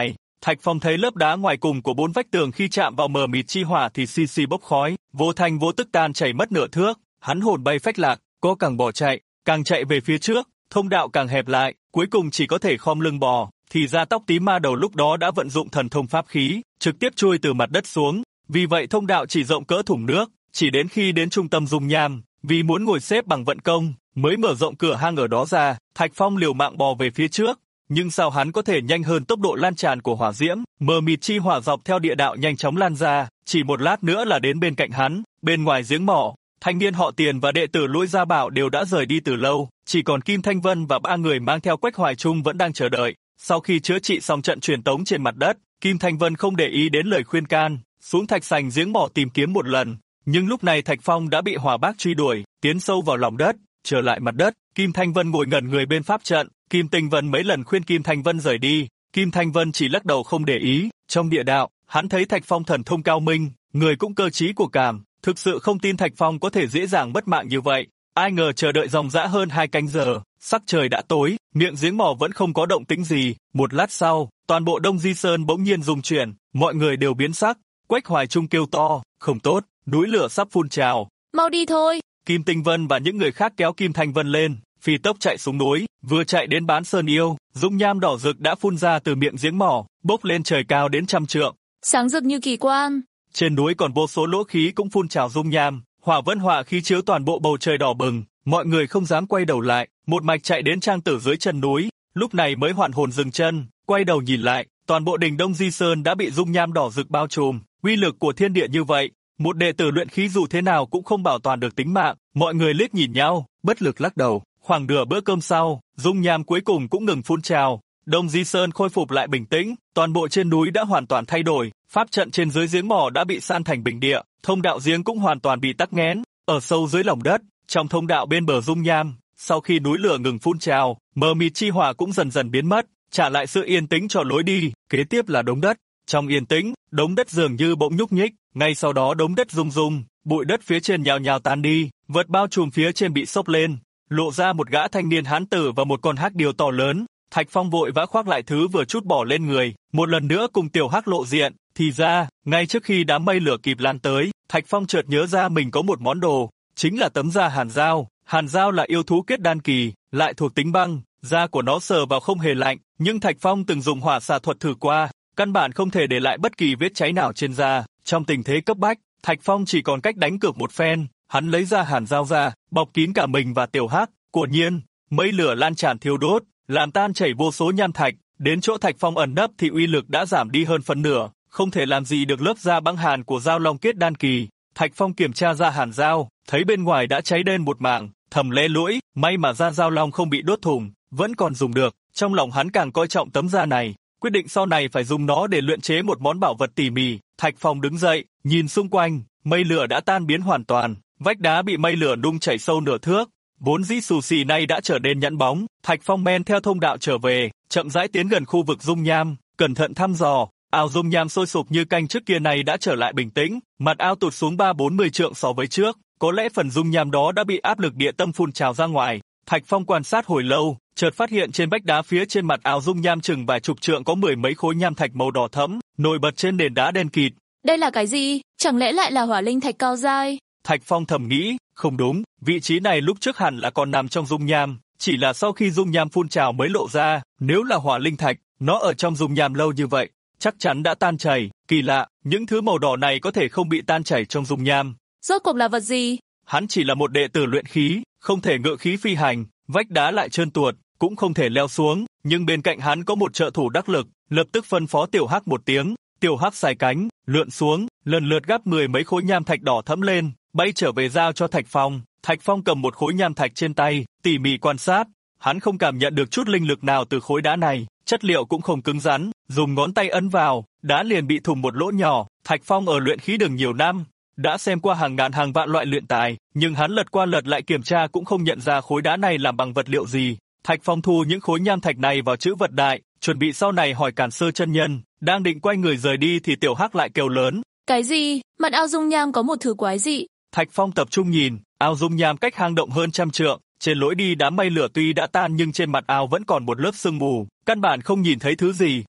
Thạch Phong thấy lớp đá ngoài cùng của 4 vách tường khi chạm vào mờ mịt chi hỏa thì xì xì bốc khói, vô thanh vô tức tan chảy mất nửa thước, hắn hồn bay phách lạc, có càng bỏ chạy, càng chạy về phía trước, thông đạo càng hẹp lại, cuối cùng chỉ có thể khom lưng bò, thì ra tóc tím ma đầu lúc đó đã vận dụng thần thông pháp khí, trực tiếp chui từ mặt đất xuống, vì vậy thông đạo chỉ rộng cỡ thùng nước, chỉ đến khi đến trung tâm dung nham, vì muốn ngồi xếp bằng vận công, mới mở rộng cửa hang ở đó ra, Thạch Phong liều mạng bò về phía trước, nhưng sao hắn có thể nhanh hơn tốc độ lan tràn của hỏa diễm, mờ mịt chi hỏa dọc theo địa đạo nhanh chóng lan ra, chỉ một lát nữa là đến bên cạnh hắn, bên ngoài giếng mỏ, thanh niên họ Tiền và đệ tử Lỗi Gia Bảo đều đã rời đi từ lâu, chỉ còn Kim Thanh Vân và 3 người mang theo Quách Hoài Trung vẫn đang chờ đợi. Sau khi chữa trị xong trận truyền tống trên mặt đất, Kim Thanh Vân không để ý đến lời khuyên can, xuống thạch sành giếng mỏ tìm kiếm một lần, nhưng lúc này Thạch Phong đã bị hỏa bác truy đuổi, tiến sâu vào lòng đất, trở lại mặt đất, Kim Thanh Vân ngồi ngẩn người bên pháp trận, Kim Tinh Vân mấy lần khuyên Kim Thanh Vân rời đi, Kim Thanh Vân chỉ lắc đầu không để ý. Trong địa đạo, hắn thấy Thạch Phong thần thông cao minh, người cũng cơ trí của cảm, thực sự không tin Thạch Phong có thể dễ dàng mất mạng như vậy. Ai ngờ chờ đợi dòng dã hơn 2 canh giờ, sắc trời đã tối, miệng giếng mỏ vẫn không có động tĩnh gì. Một lát sau, toàn bộ Đông Di Sơn bỗng nhiên rung chuyển, mọi người đều biến sắc. Quách Hoài Trung kêu to, không tốt, núi lửa sắp phun trào. Mau đi thôi. Kim Tinh Vân và những người khác kéo Kim Thanh Vân lên, phi tốc chạy xuống núi, vừa chạy đến Bán Sơn Yêu, dung nham đỏ rực đã phun ra từ miệng giếng mỏ, bốc lên trời cao đến 100 trượng. Sáng rực như kỳ quan. Trên núi còn vô số lỗ khí cũng phun trào dung nham, hỏa vân hỏa khí chiếu toàn bộ bầu trời đỏ bừng, mọi người không dám quay đầu lại, một mạch chạy đến trang tử dưới chân núi, lúc này mới hoàn hồn dừng chân, quay đầu nhìn lại, toàn bộ đỉnh Đông Di Sơn đã bị dung nham đỏ rực bao trùm, uy lực của thiên địa như vậy, một đệ tử luyện khí dù thế nào cũng không bảo toàn được tính mạng, mọi người liếc nhìn nhau, bất lực lắc đầu. Khoảng nửa bữa cơm sau, dung nham cuối cùng cũng ngừng phun trào, Đông Di Sơn khôi phục lại bình tĩnh, toàn bộ trên núi đã hoàn toàn thay đổi, pháp trận trên dưới giếng mỏ đã bị san thành bình địa, thông đạo giếng cũng hoàn toàn bị tắc nghẽn, ở sâu dưới lòng đất, trong thông đạo bên bờ dung nham, sau khi núi lửa ngừng phun trào, mờ mịt chi hỏa cũng dần dần biến mất, trả lại sự yên tĩnh cho lối đi, kế tiếp là đống đất. Trong yên tĩnh, đống đất dường như bỗng nhúc nhích, ngay sau đó đống đất rung rung, bụi đất phía trên nhào nhào tan đi, vật bao trùm phía trên bị xốc lên, lộ ra một gã thanh niên hán tử và một con hắc điểu to lớn. Thạch Phong vội vã khoác lại thứ vừa chút bỏ lên người, một lần nữa cùng tiểu hắc lộ diện. Thì ra, ngay trước khi đám mây lửa kịp lan tới, Thạch Phong chợt nhớ ra mình có một món đồ, chính là tấm da hàn dao. Hàn dao là yêu thú kết đan kỳ, lại thuộc tính băng, da của nó sờ vào không hề lạnh, nhưng Thạch Phong từng dùng hỏa xà thuật thử qua, căn bản không thể để lại bất kỳ vết cháy nào trên da. Trong tình thế cấp bách, Thạch Phong chỉ còn cách đánh cược một phen, hắn lấy ra hàn dao ra, bọc kín cả mình và tiểu hắc. Quả nhiên, mây lửa lan tràn thiêu đốt, làm tan chảy vô số nham thạch, đến chỗ Thạch Phong ẩn nấp thì uy lực đã giảm đi hơn phân nửa, không thể làm gì được lớp da băng hàn của dao long kết đan kỳ. Thạch Phong kiểm tra ra hàn dao, thấy bên ngoài đã cháy đen một mảng, thầm lê lũi, may mà da dao long không bị đốt thủng, vẫn còn dùng được. Trong lòng hắn càng coi trọng tấm da này, quyết định sau này phải dùng nó để luyện chế một món bảo vật tỉ mỉ. Thạch Phong đứng dậy, nhìn xung quanh, mây lửa đã tan biến hoàn toàn, vách đá bị mây lửa nung chảy sâu nửa thước, vốn dĩ xù xì nay đã trở nên nhẵn bóng. Thạch Phong men theo thông đạo trở về, chậm rãi tiến gần khu vực dung nham, cẩn thận thăm dò. Ao dung nham sôi sục như canh trước kia này đã trở lại bình tĩnh, mặt ao tụt xuống 30-40 trượng so với trước, có lẽ phần dung nham đó đã bị áp lực địa tâm phun trào ra ngoài. Thạch Phong quan sát hồi lâu, chợt phát hiện trên vách đá phía trên mặt ao dung nham chừng vài chục trượng có 10 mấy khối nham thạch màu đỏ thẫm, nổi bật trên nền đá đen kịt. Đây là cái gì? Chẳng lẽ lại là hỏa linh thạch cao giai? Thạch Phong thầm nghĩ, không đúng, vị trí này lúc trước hẳn là còn nằm trong dung nham, chỉ là sau khi dung nham phun trào mới lộ ra. Nếu là hỏa linh thạch, nó ở trong dung nham lâu như vậy, chắc chắn đã tan chảy. Kỳ lạ, những thứ màu đỏ này có thể không bị tan chảy trong dung nham. Rốt cuộc là vật gì? Hắn chỉ là một đệ tử luyện khí, không thể ngự khí phi hành, vách đá lại trơn tuột, cũng không thể leo xuống, nhưng bên cạnh hắn có một trợ thủ đắc lực, lập tức phân phó tiểu hắc một tiếng, tiểu hắc xài cánh, lượn xuống, lần lượt gắp 10 mấy khối nham thạch đỏ thẫm lên, bay trở về giao cho Thạch Phong. Thạch Phong cầm một khối nham thạch trên tay, tỉ mỉ quan sát, hắn không cảm nhận được chút linh lực nào từ khối đá này, chất liệu cũng không cứng rắn, dùng ngón tay ấn vào, đá liền bị thủng một lỗ nhỏ. Thạch Phong ở luyện khí đường nhiều năm, đã xem qua hàng ngàn hàng vạn loại luyện tài, nhưng hắn lật qua lật lại kiểm tra cũng không nhận ra khối đá này làm bằng vật liệu gì. Thạch Phong thu những khối nham thạch này vào trữ vật đại, chuẩn bị sau này hỏi Càn Sơ chân nhân, đang định quay người rời đi thì tiểu hắc lại kêu lớn. Cái gì? Mặt ao dung nham có một thứ quái dị. Thạch Phong tập trung nhìn, ao dung nham cách hang động hơn 100 trượng, trên lối đi đám mây lửa tuy đã tan nhưng trên mặt ao vẫn còn một lớp sương mù, căn bản không nhìn thấy thứ gì.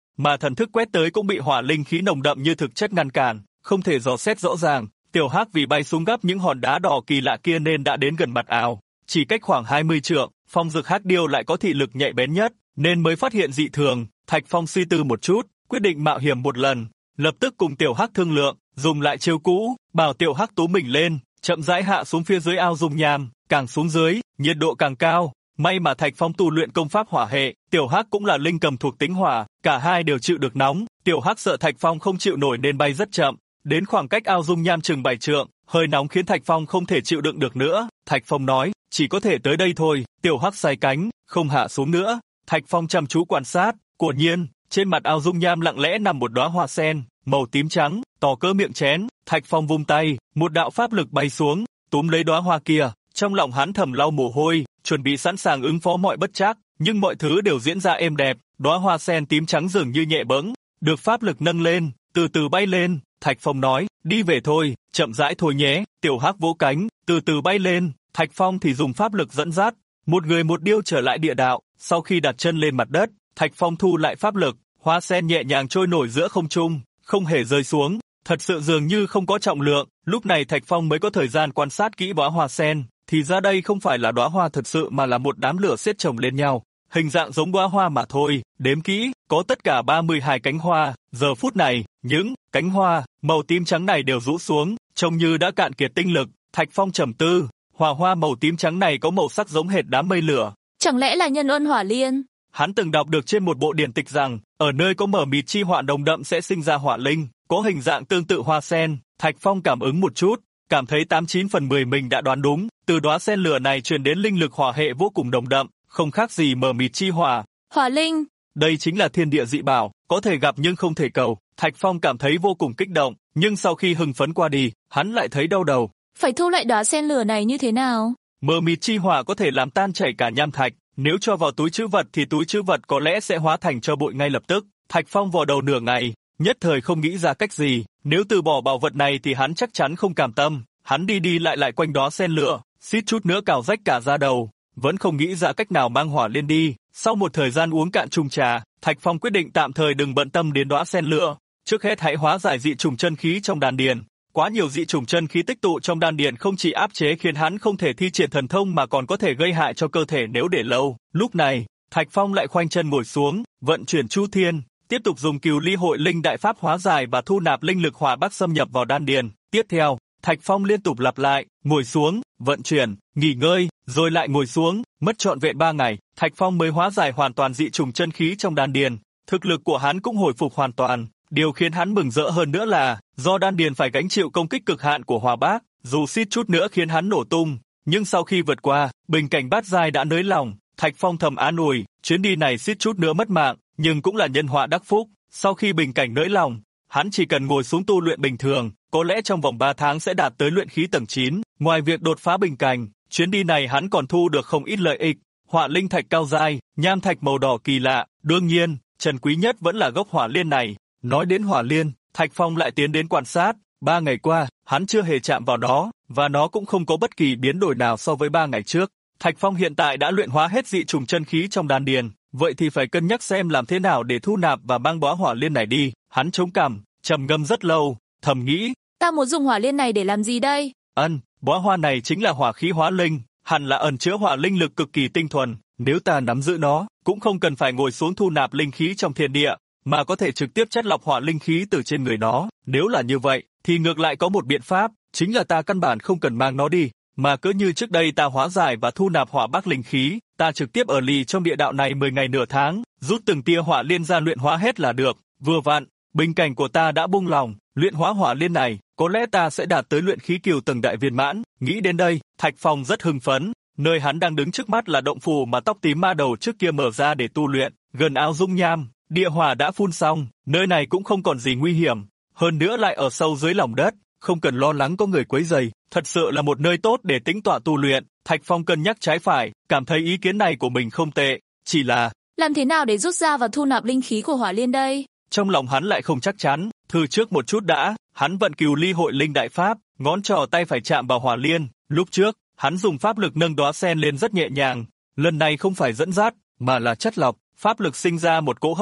mà thần thức quét tới cũng bị hỏa linh khí nồng đậm như thực chất ngăn cản, không thể dò xét rõ ràng. Tiểu Hắc vì bay xuống gấp những hòn đá đỏ kỳ lạ kia nên đã đến gần mặt ảo, chỉ cách khoảng 20 trượng. Phong Dực Hắc Điêu lại có thị lực nhạy bén nhất, nên mới phát hiện dị thường. Thạch Phong suy tư một chút, quyết định mạo hiểm một lần, lập tức cùng Tiểu Hắc thương lượng, dùng lại chiêu cũ, bảo Tiểu Hắc tú mình lên, chậm rãi hạ xuống phía dưới ao dung nham. Càng xuống dưới, nhiệt độ càng cao. May mà Thạch Phong tu luyện công pháp hỏa hệ, Tiểu Hắc cũng là linh cầm thuộc tính hỏa, cả hai đều chịu được nóng. Tiểu Hắc sợ Thạch Phong không chịu nổi nên bay rất chậm, đến khoảng cách ao dung nham chừng 7 trượng, hơi nóng khiến Thạch Phong không thể chịu đựng được nữa. Thạch Phong nói, chỉ có thể tới đây thôi. Tiểu Hắc sai cánh, không hạ xuống nữa. Thạch Phong chăm chú quan sát, quả nhiên, trên mặt ao dung nham lặng lẽ nằm một đóa hoa sen, màu tím trắng, to cỡ miệng chén. Thạch Phong vung tay, một đạo pháp lực bay xuống, túm lấy đóa hoa kia. Trong lòng hắn thầm lau mồ hôi, chuẩn bị sẵn sàng ứng phó mọi bất trắc, nhưng mọi thứ đều diễn ra êm đẹp. Đóa hoa sen tím trắng dường như nhẹ bẫng, được pháp lực nâng lên, từ từ bay lên. Thạch Phong nói, đi về thôi, chậm rãi thôi nhé. Tiểu Hắc vỗ cánh, từ từ bay lên. Thạch Phong thì dùng pháp lực dẫn dắt, một người một điêu trở lại địa đạo. Sau khi đặt chân lên mặt đất, Thạch Phong thu lại pháp lực, hoa sen nhẹ nhàng trôi nổi giữa không trung, không hề rơi xuống, thật sự dường như không có trọng lượng. Lúc này Thạch Phong mới có thời gian quan sát kỹ đóa hoa sen, thì ra đây không phải là đóa hoa thật sự mà là một đám lửa xếp chồng lên nhau, hình dạng giống đóa hoa mà thôi. Đếm kỹ, có tất cả 32 cánh hoa. Giờ phút này, những cánh hoa màu tím trắng này đều rũ xuống, trông như đã cạn kiệt tinh lực. Thạch Phong trầm tư, hỏa hoa màu tím trắng này có màu sắc giống hệt đám mây lửa. Chẳng lẽ là nhân ôn hỏa liên? Hắn từng đọc được trên một bộ điển tịch rằng, ở nơi có mờ mịt chi hỏa nồng đậm sẽ sinh ra hỏa linh, có hình dạng tương tự hoa sen. Thạch Phong cảm ứng một chút, cảm thấy 89 phần 10 mình đã đoán đúng. Từ đóa sen lửa này truyền đến linh lực hỏa hệ vô cùng nồng đậm, không khác gì mờ mịt chi hỏa. Hỏa linh, đây chính là thiên địa dị bảo, có thể gặp nhưng không thể cầu. Thạch Phong cảm thấy vô cùng kích động, nhưng sau khi hưng phấn qua đi, hắn lại thấy đau đầu. Phải thu lại đóa sen lửa này như thế nào? Mờ mịt chi hỏa có thể làm tan chảy cả nham thạch, nếu cho vào túi trữ vật thì túi trữ vật có lẽ sẽ hóa thành tro bụi ngay lập tức. Thạch Phong vò đầu nửa ngày, nhất thời không nghĩ ra cách gì. Nếu từ bỏ bảo vật này thì hắn chắc chắn không cam tâm. Hắn đi lại quanh đóa sen lửa, suýt chút nữa cào rách cả da đầu, vẫn không nghĩ ra cách nào mang hỏa liên đi. Sau một thời gian uống cạn chung trà, Thạch Phong quyết định tạm thời đừng bận tâm đến đóa sen lửa. Trước hết hãy hóa giải dị chủng chân khí trong đan điền. Quá nhiều dị chủng chân khí tích tụ trong đan điền không chỉ áp chế khiến hắn không thể thi triển thần thông mà còn có thể gây hại cho cơ thể nếu để lâu. Lúc này, Thạch Phong lại khoanh chân ngồi xuống, vận chuyển Chu Thiên, tiếp tục dùng Cửu Ly Hội Linh đại pháp hóa giải và thu nạp linh lực hỏa bắc xâm nhập vào đan điền. Tiếp theo, Thạch Phong liên tục lặp lại, ngồi xuống, vận chuyển, nghỉ ngơi, rồi lại ngồi xuống, mất trọn vẹn 3 ngày, Thạch Phong mới hóa giải hoàn toàn dị chủng chân khí trong đan điền. Thực lực của hắn cũng hồi phục hoàn toàn. Điều khiến hắn mừng rỡ hơn nữa là, do đan điền phải gánh chịu công kích cực hạn của hỏa bác, dù suýt chút nữa khiến hắn nổ tung, nhưng sau khi vượt qua, bình cảnh bát giai đã nới lỏng. Thạch Phong thầm an ủi, chuyến đi này suýt chút nữa mất mạng, nhưng cũng là nhân họa đắc phúc. Sau khi bình cảnh nới lỏng, hắn chỉ cần ngồi xuống tu luyện bình thường, có lẽ trong vòng 3 tháng sẽ đạt tới luyện khí tầng 9. Ngoài việc đột phá bình cảnh, chuyến đi này hắn còn thu được không ít lợi ích, hỏa linh thạch cao giai, nham thạch màu đỏ kỳ lạ. Đương nhiên, trân quý nhất vẫn là gốc hỏa liên này. Nói đến hỏa liên, Thạch Phong lại tiến đến quan sát. 3 ngày qua, hắn chưa hề chạm vào nó, và nó cũng không có bất kỳ biến đổi nào so với 3 ngày trước. Thạch Phong hiện tại đã luyện hóa hết dị chủng chân khí trong đan điền, vậy thì phải cân nhắc xem làm thế nào để thu nạp và mang đóa hỏa liên này đi. Hắn chống cằm, trầm ngâm rất lâu, thầm nghĩ, ta muốn dùng hỏa liên này để làm gì đây? Đóa hoa này chính là hỏa khí hóa linh, hẳn là ẩn chứa hỏa linh lực cực kỳ tinh thuần. Nếu ta nắm giữ nó, cũng không cần phải ngồi xuống thu nạp linh khí trong thiên địa, mà có thể trực tiếp chất lọc hỏa linh khí từ trên người nó. Nếu là như vậy, thì ngược lại có một biện pháp, chính là ta căn bản không cần mang nó đi, mà cứ như trước đây ta hóa giải và thu nạp hỏa bắc linh khí, ta trực tiếp ở lì trong địa đạo này 10 ngày nửa tháng, rút từng tia hỏa liên ra luyện hóa hết là được. Vừa vặn, bình cảnh của ta đã buông lòng, luyện hóa hỏa liên này, có lẽ ta sẽ đạt tới luyện khí cửu tầng đại viên mãn. Nghĩ đến đây, Thạch Phong rất hưng phấn. Nơi hắn đang đứng trước mắt là động phủ mà tóc tím ma đầu trước kia mở ra để tu luyện, gần ao dung nham. Địa hỏa đã phun xong, nơi này cũng không còn gì nguy hiểm, hơn nữa lại ở sâu dưới lòng đất, không cần lo lắng có người quấy rầy, thật sự là một nơi tốt để tĩnh tọa tu luyện. Thạch Phong cân nhắc trái phải, cảm thấy ý kiến này của mình không tệ, chỉ là làm thế nào để rút ra và thu nạp linh khí của hỏa liên đây? Trong lòng hắn lại không chắc chắn, thử trước một chút đã. Hắn vận Cửu Ly Hội Linh đại pháp, ngón trỏ tay phải chạm vào hỏa liên. Lúc trước, hắn dùng pháp lực nâng đóa sen lên rất nhẹ nhàng, lần này không phải dẫn dắt, mà là chất lọc. Pháp lực sinh ra một cỗ hấp lực,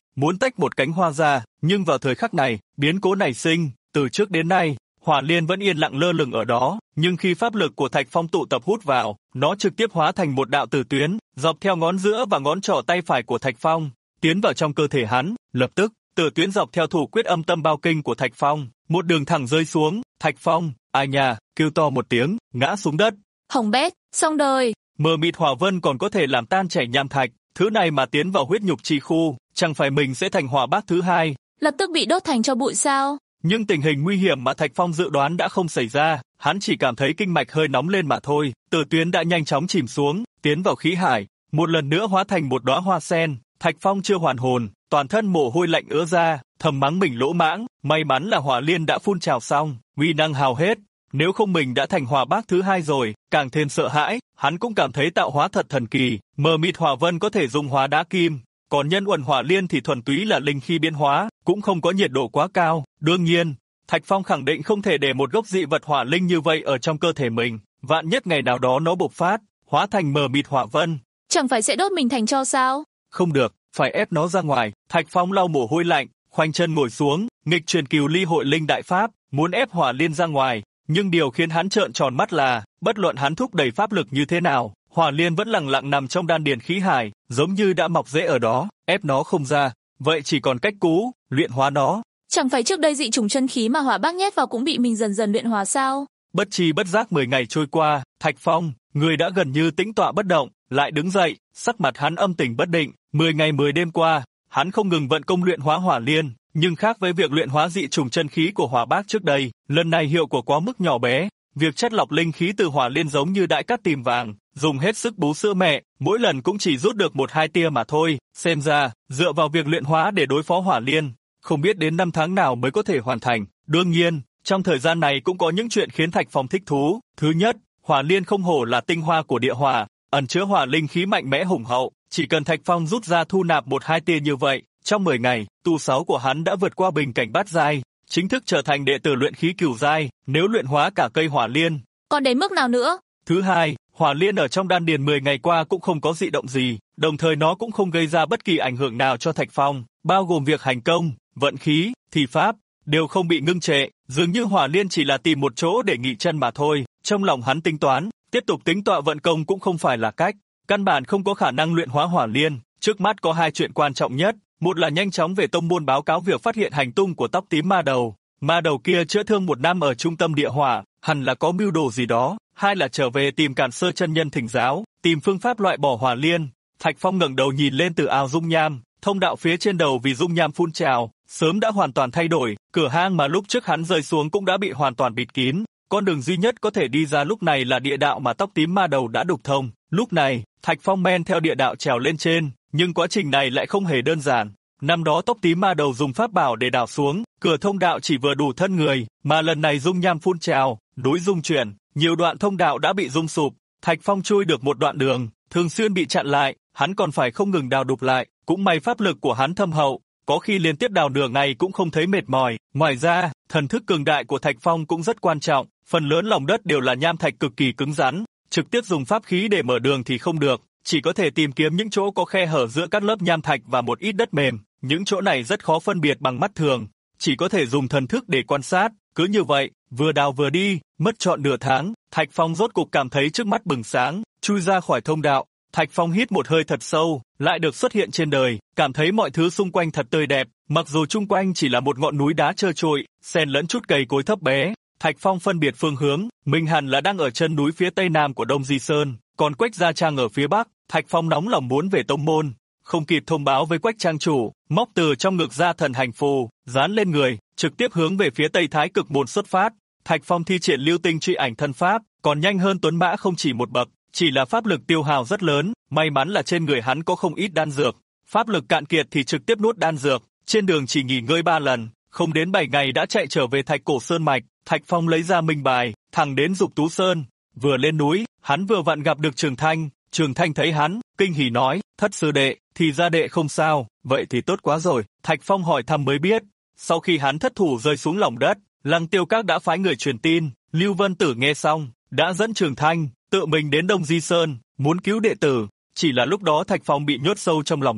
muốn tách một cánh hoa ra, nhưng vào thời khắc này, biến cố nảy sinh, từ trước đến nay, hỏa liên vẫn yên lặng lơ lửng ở đó, nhưng khi pháp lực của Thạch Phong tụ tập hút vào, nó trực tiếp hóa thành một đạo tử tuyến, dọc theo ngón giữa và ngón trỏ tay phải của Thạch Phong, tiến vào trong cơ thể hắn, lập tức, tử tuyến dọc theo thủ quyết âm tâm bao kinh của Thạch Phong, một đường thẳng rơi xuống, Thạch Phong, ai nha, kêu to một tiếng, ngã xuống đất. Hỏng bét, xong đời. Mờ mịt hỏa vân còn có thể làm tan chảy nham thạch, thứ này mà tiến vào huyết nhục chi khu, chẳng phải mình sẽ thành hỏa bác thứ hai. Lập tức bị đốt thành tro bụi sao? Nhưng tình hình nguy hiểm mà Thạch Phong dự đoán đã không xảy ra, hắn chỉ cảm thấy kinh mạch hơi nóng lên mà thôi, tử tuyến đã nhanh chóng chìm xuống, tiến vào khí hải, một lần nữa hóa thành một đóa hoa sen. Thạch Phong chưa hoàn hồn, toàn thân mồ hôi lạnh ứa ra, thầm mắng mình lỗ mãng, may mắn là hỏa liên đã phun trào xong, uy năng hao hết. Nếu không mình đã thành hỏa bác thứ hai rồi, càng thêm sợ hãi, hắn cũng cảm thấy tạo hóa thật thần kỳ, mờ mịt hỏa vân có thể dùng hóa đá kim, còn nhân uẩn hỏa liên thì thuần túy là linh khí biến hóa, cũng không có nhiệt độ quá cao. Đương nhiên, Thạch Phong khẳng định không thể để một gốc dị vật hỏa linh như vậy ở trong cơ thể mình, vạn nhất ngày nào đó nó bộc phát, hóa thành mờ mịt hỏa vân. Chẳng phải sẽ đốt mình thành tro sao? Không được, phải ép nó ra ngoài. Thạch Phong lau mồ hôi lạnh, khoanh chân ngồi xuống, nghịch truyền Cửu Ly Hội Linh đại pháp, muốn ép hỏa liên ra ngoài. Nhưng điều khiến hắn trợn tròn mắt là, bất luận hắn thúc đẩy pháp lực như thế nào, hỏa liên vẫn lặng lặng nằm trong đan điền khí hải, giống như đã mọc rễ ở đó, ép nó không ra. Vậy chỉ còn cách cũ, luyện hóa nó. Chẳng phải trước đây dị chủng chân khí mà hỏa bác nhét vào cũng bị mình dần dần luyện hóa sao? Bất chi bất giác 10 ngày trôi qua, Thạch Phong, người đã gần như tĩnh tọa bất động, lại đứng dậy, sắc mặt hắn âm tình bất định. 10 ngày 10 đêm qua, hắn không ngừng vận công luyện hóa hỏa liên, nhưng khác với việc luyện hóa dị chủng chân khí của hỏa bác trước đây, lần này hiệu quả quá mức nhỏ bé. Việc chất lọc linh khí từ hỏa liên giống như đại cát tìm vàng, dùng hết sức bú sữa mẹ, mỗi lần cũng chỉ rút được 1-2 tia mà thôi. Xem ra, dựa vào việc luyện hóa để đối phó hỏa liên, không biết đến 5 tháng nào mới có thể hoàn thành. Đương nhiên, trong thời gian này cũng có những chuyện khiến Thạch Phong thích thú. Thứ nhất, hỏa liên không hổ là tinh hoa của địa hỏa, ẩn chứa hỏa linh khí mạnh mẽ hùng hậu. Chỉ cần Thạch Phong rút ra thu nạp 1-2 tia như vậy, trong 10 ngày, tu 6 của hắn đã vượt qua bình cảnh bát giai, chính thức trở thành đệ tử luyện khí cửu giai. Nếu luyện hóa cả cây hỏa liên, còn đến mức nào nữa? Thứ hai, hỏa liên ở trong đan điền 10 ngày qua cũng không có dị động gì, đồng thời nó cũng không gây ra bất kỳ ảnh hưởng nào cho Thạch Phong, bao gồm việc hành công, vận khí, thi pháp, đều không bị ngưng trệ. Dường như hỏa liên chỉ là tìm một chỗ để nghỉ chân mà thôi. Trong lòng hắn tính toán, tiếp tục tính tọa vận công cũng không phải là cách, căn bản không có khả năng luyện hóa hỏa liên. Trước mắt có 2 chuyện quan trọng nhất, một là nhanh chóng về tông môn báo cáo việc phát hiện hành tung của tóc tím ma đầu. Ma đầu kia chữa thương 1 năm ở trung tâm địa hỏa, hẳn là có mưu đồ gì đó. 2 là trở về tìm Càn Sơ chân nhân thỉnh giáo, tìm phương pháp loại bỏ hỏa liên. Thạch Phong ngẩng đầu nhìn lên từ ao dung nham, thông đạo phía trên đầu vì dung nham phun trào, sớm đã hoàn toàn thay đổi, cửa hang mà lúc trước hắn rơi xuống cũng đã bị hoàn toàn bịt kín. Con đường duy nhất có thể đi ra lúc này là địa đạo mà tóc tím ma đầu đã đục thông. Lúc này, Thạch Phong men theo địa đạo trèo lên trên, nhưng quá trình này lại không hề đơn giản. Năm đó tóc tím ma đầu dùng pháp bảo để đào xuống, cửa thông đạo chỉ vừa đủ thân người, mà lần này dung nham phun trào, núi rung chuyển, nhiều đoạn thông đạo đã bị rung sụp. Thạch Phong chui được một đoạn đường, thường xuyên bị chặn lại, hắn còn phải không ngừng đào đục lại, cũng may pháp lực của hắn thâm hậu, có khi liên tiếp đào nửa ngày cũng không thấy mệt mỏi. Ngoài ra, thần thức cường đại của Thạch Phong cũng rất quan trọng, phần lớn lòng đất đều là nham thạch cực kỳ cứng rắn, trực tiếp dùng pháp khí để mở đường thì không được, chỉ có thể tìm kiếm những chỗ có khe hở giữa các lớp nham thạch và một ít đất mềm. Những chỗ này rất khó phân biệt bằng mắt thường, chỉ có thể dùng thần thức để quan sát. Cứ như vậy, vừa đào vừa đi, mất trọn nửa tháng, Thạch Phong rốt cục cảm thấy trước mắt bừng sáng, chui ra khỏi thông đạo. Thạch Phong hít một hơi thật sâu, lại được xuất hiện trên đời, cảm thấy mọi thứ xung quanh thật tươi đẹp, mặc dù chung quanh chỉ là một ngọn núi đá trơ trụi, xen lẫn chút cây cối thấp bé. Thạch Phong phân biệt phương hướng, mình hẳn là đang ở chân núi phía tây nam của Đông Di Sơn, còn Quách Gia Trang ở phía bắc. Thạch Phong nóng lòng muốn về tông môn, không kịp thông báo với Quách Trang chủ, móc từ trong ngực ra thần hành phù, dán lên người, trực tiếp hướng về phía Tây Thái Cực môn xuất phát. Thạch Phong thi triển lưu tinh truy ảnh thân pháp, còn nhanh hơn Tuấn Mã không chỉ một bậc, chỉ là pháp lực tiêu hao rất lớn, may mắn là trên người hắn có không ít đan dược, pháp lực cạn kiệt thì trực tiếp nuốt đan dược, trên đường chỉ nghỉ ngơi 3 lần, không đến 7 ngày đã chạy trở về Thạch Cổ Sơn mạch. Thạch Phong lấy ra minh bài, thẳng đến Dục Tú Sơn, vừa lên núi, hắn vừa vặn gặp được Trường Thanh. Trường Thanh thấy hắn, kinh hỉ nói, thất sư đệ, thì ra đệ không sao, vậy thì tốt quá rồi. Thạch Phong hỏi thăm mới biết, sau khi hắn thất thủ rơi xuống lòng đất, Lăng Tiêu Các đã phái người truyền tin. Lưu Vân Tử nghe xong, đã dẫn Trường Thanh tự mình đến Đông Di Sơn, muốn cứu đệ tử. Chỉ là lúc đó Thạch Phong bị nhốt sâu trong lòng đất,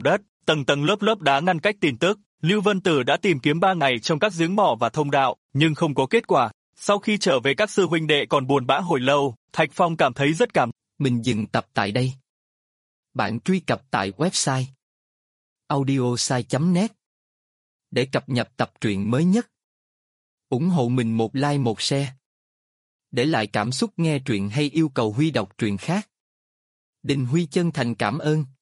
tầng tầng lớp lớp đá ngăn cách tin tức. Lưu Vân Tử đã tìm kiếm 3 ngày trong các giếng mỏ và thông đạo, nhưng không có kết quả. Sau khi trở về các sư huynh đệ còn buồn bã hồi lâu, Thạch Phong cảm thấy rất Mình dừng tập tại đây. Bạn truy cập tại website audiosai.net để cập nhật tập truyện mới nhất. Ủng hộ mình một like một share. Để lại cảm xúc nghe truyện hay yêu cầu Huy đọc truyện khác. Đình Huy chân thành cảm ơn.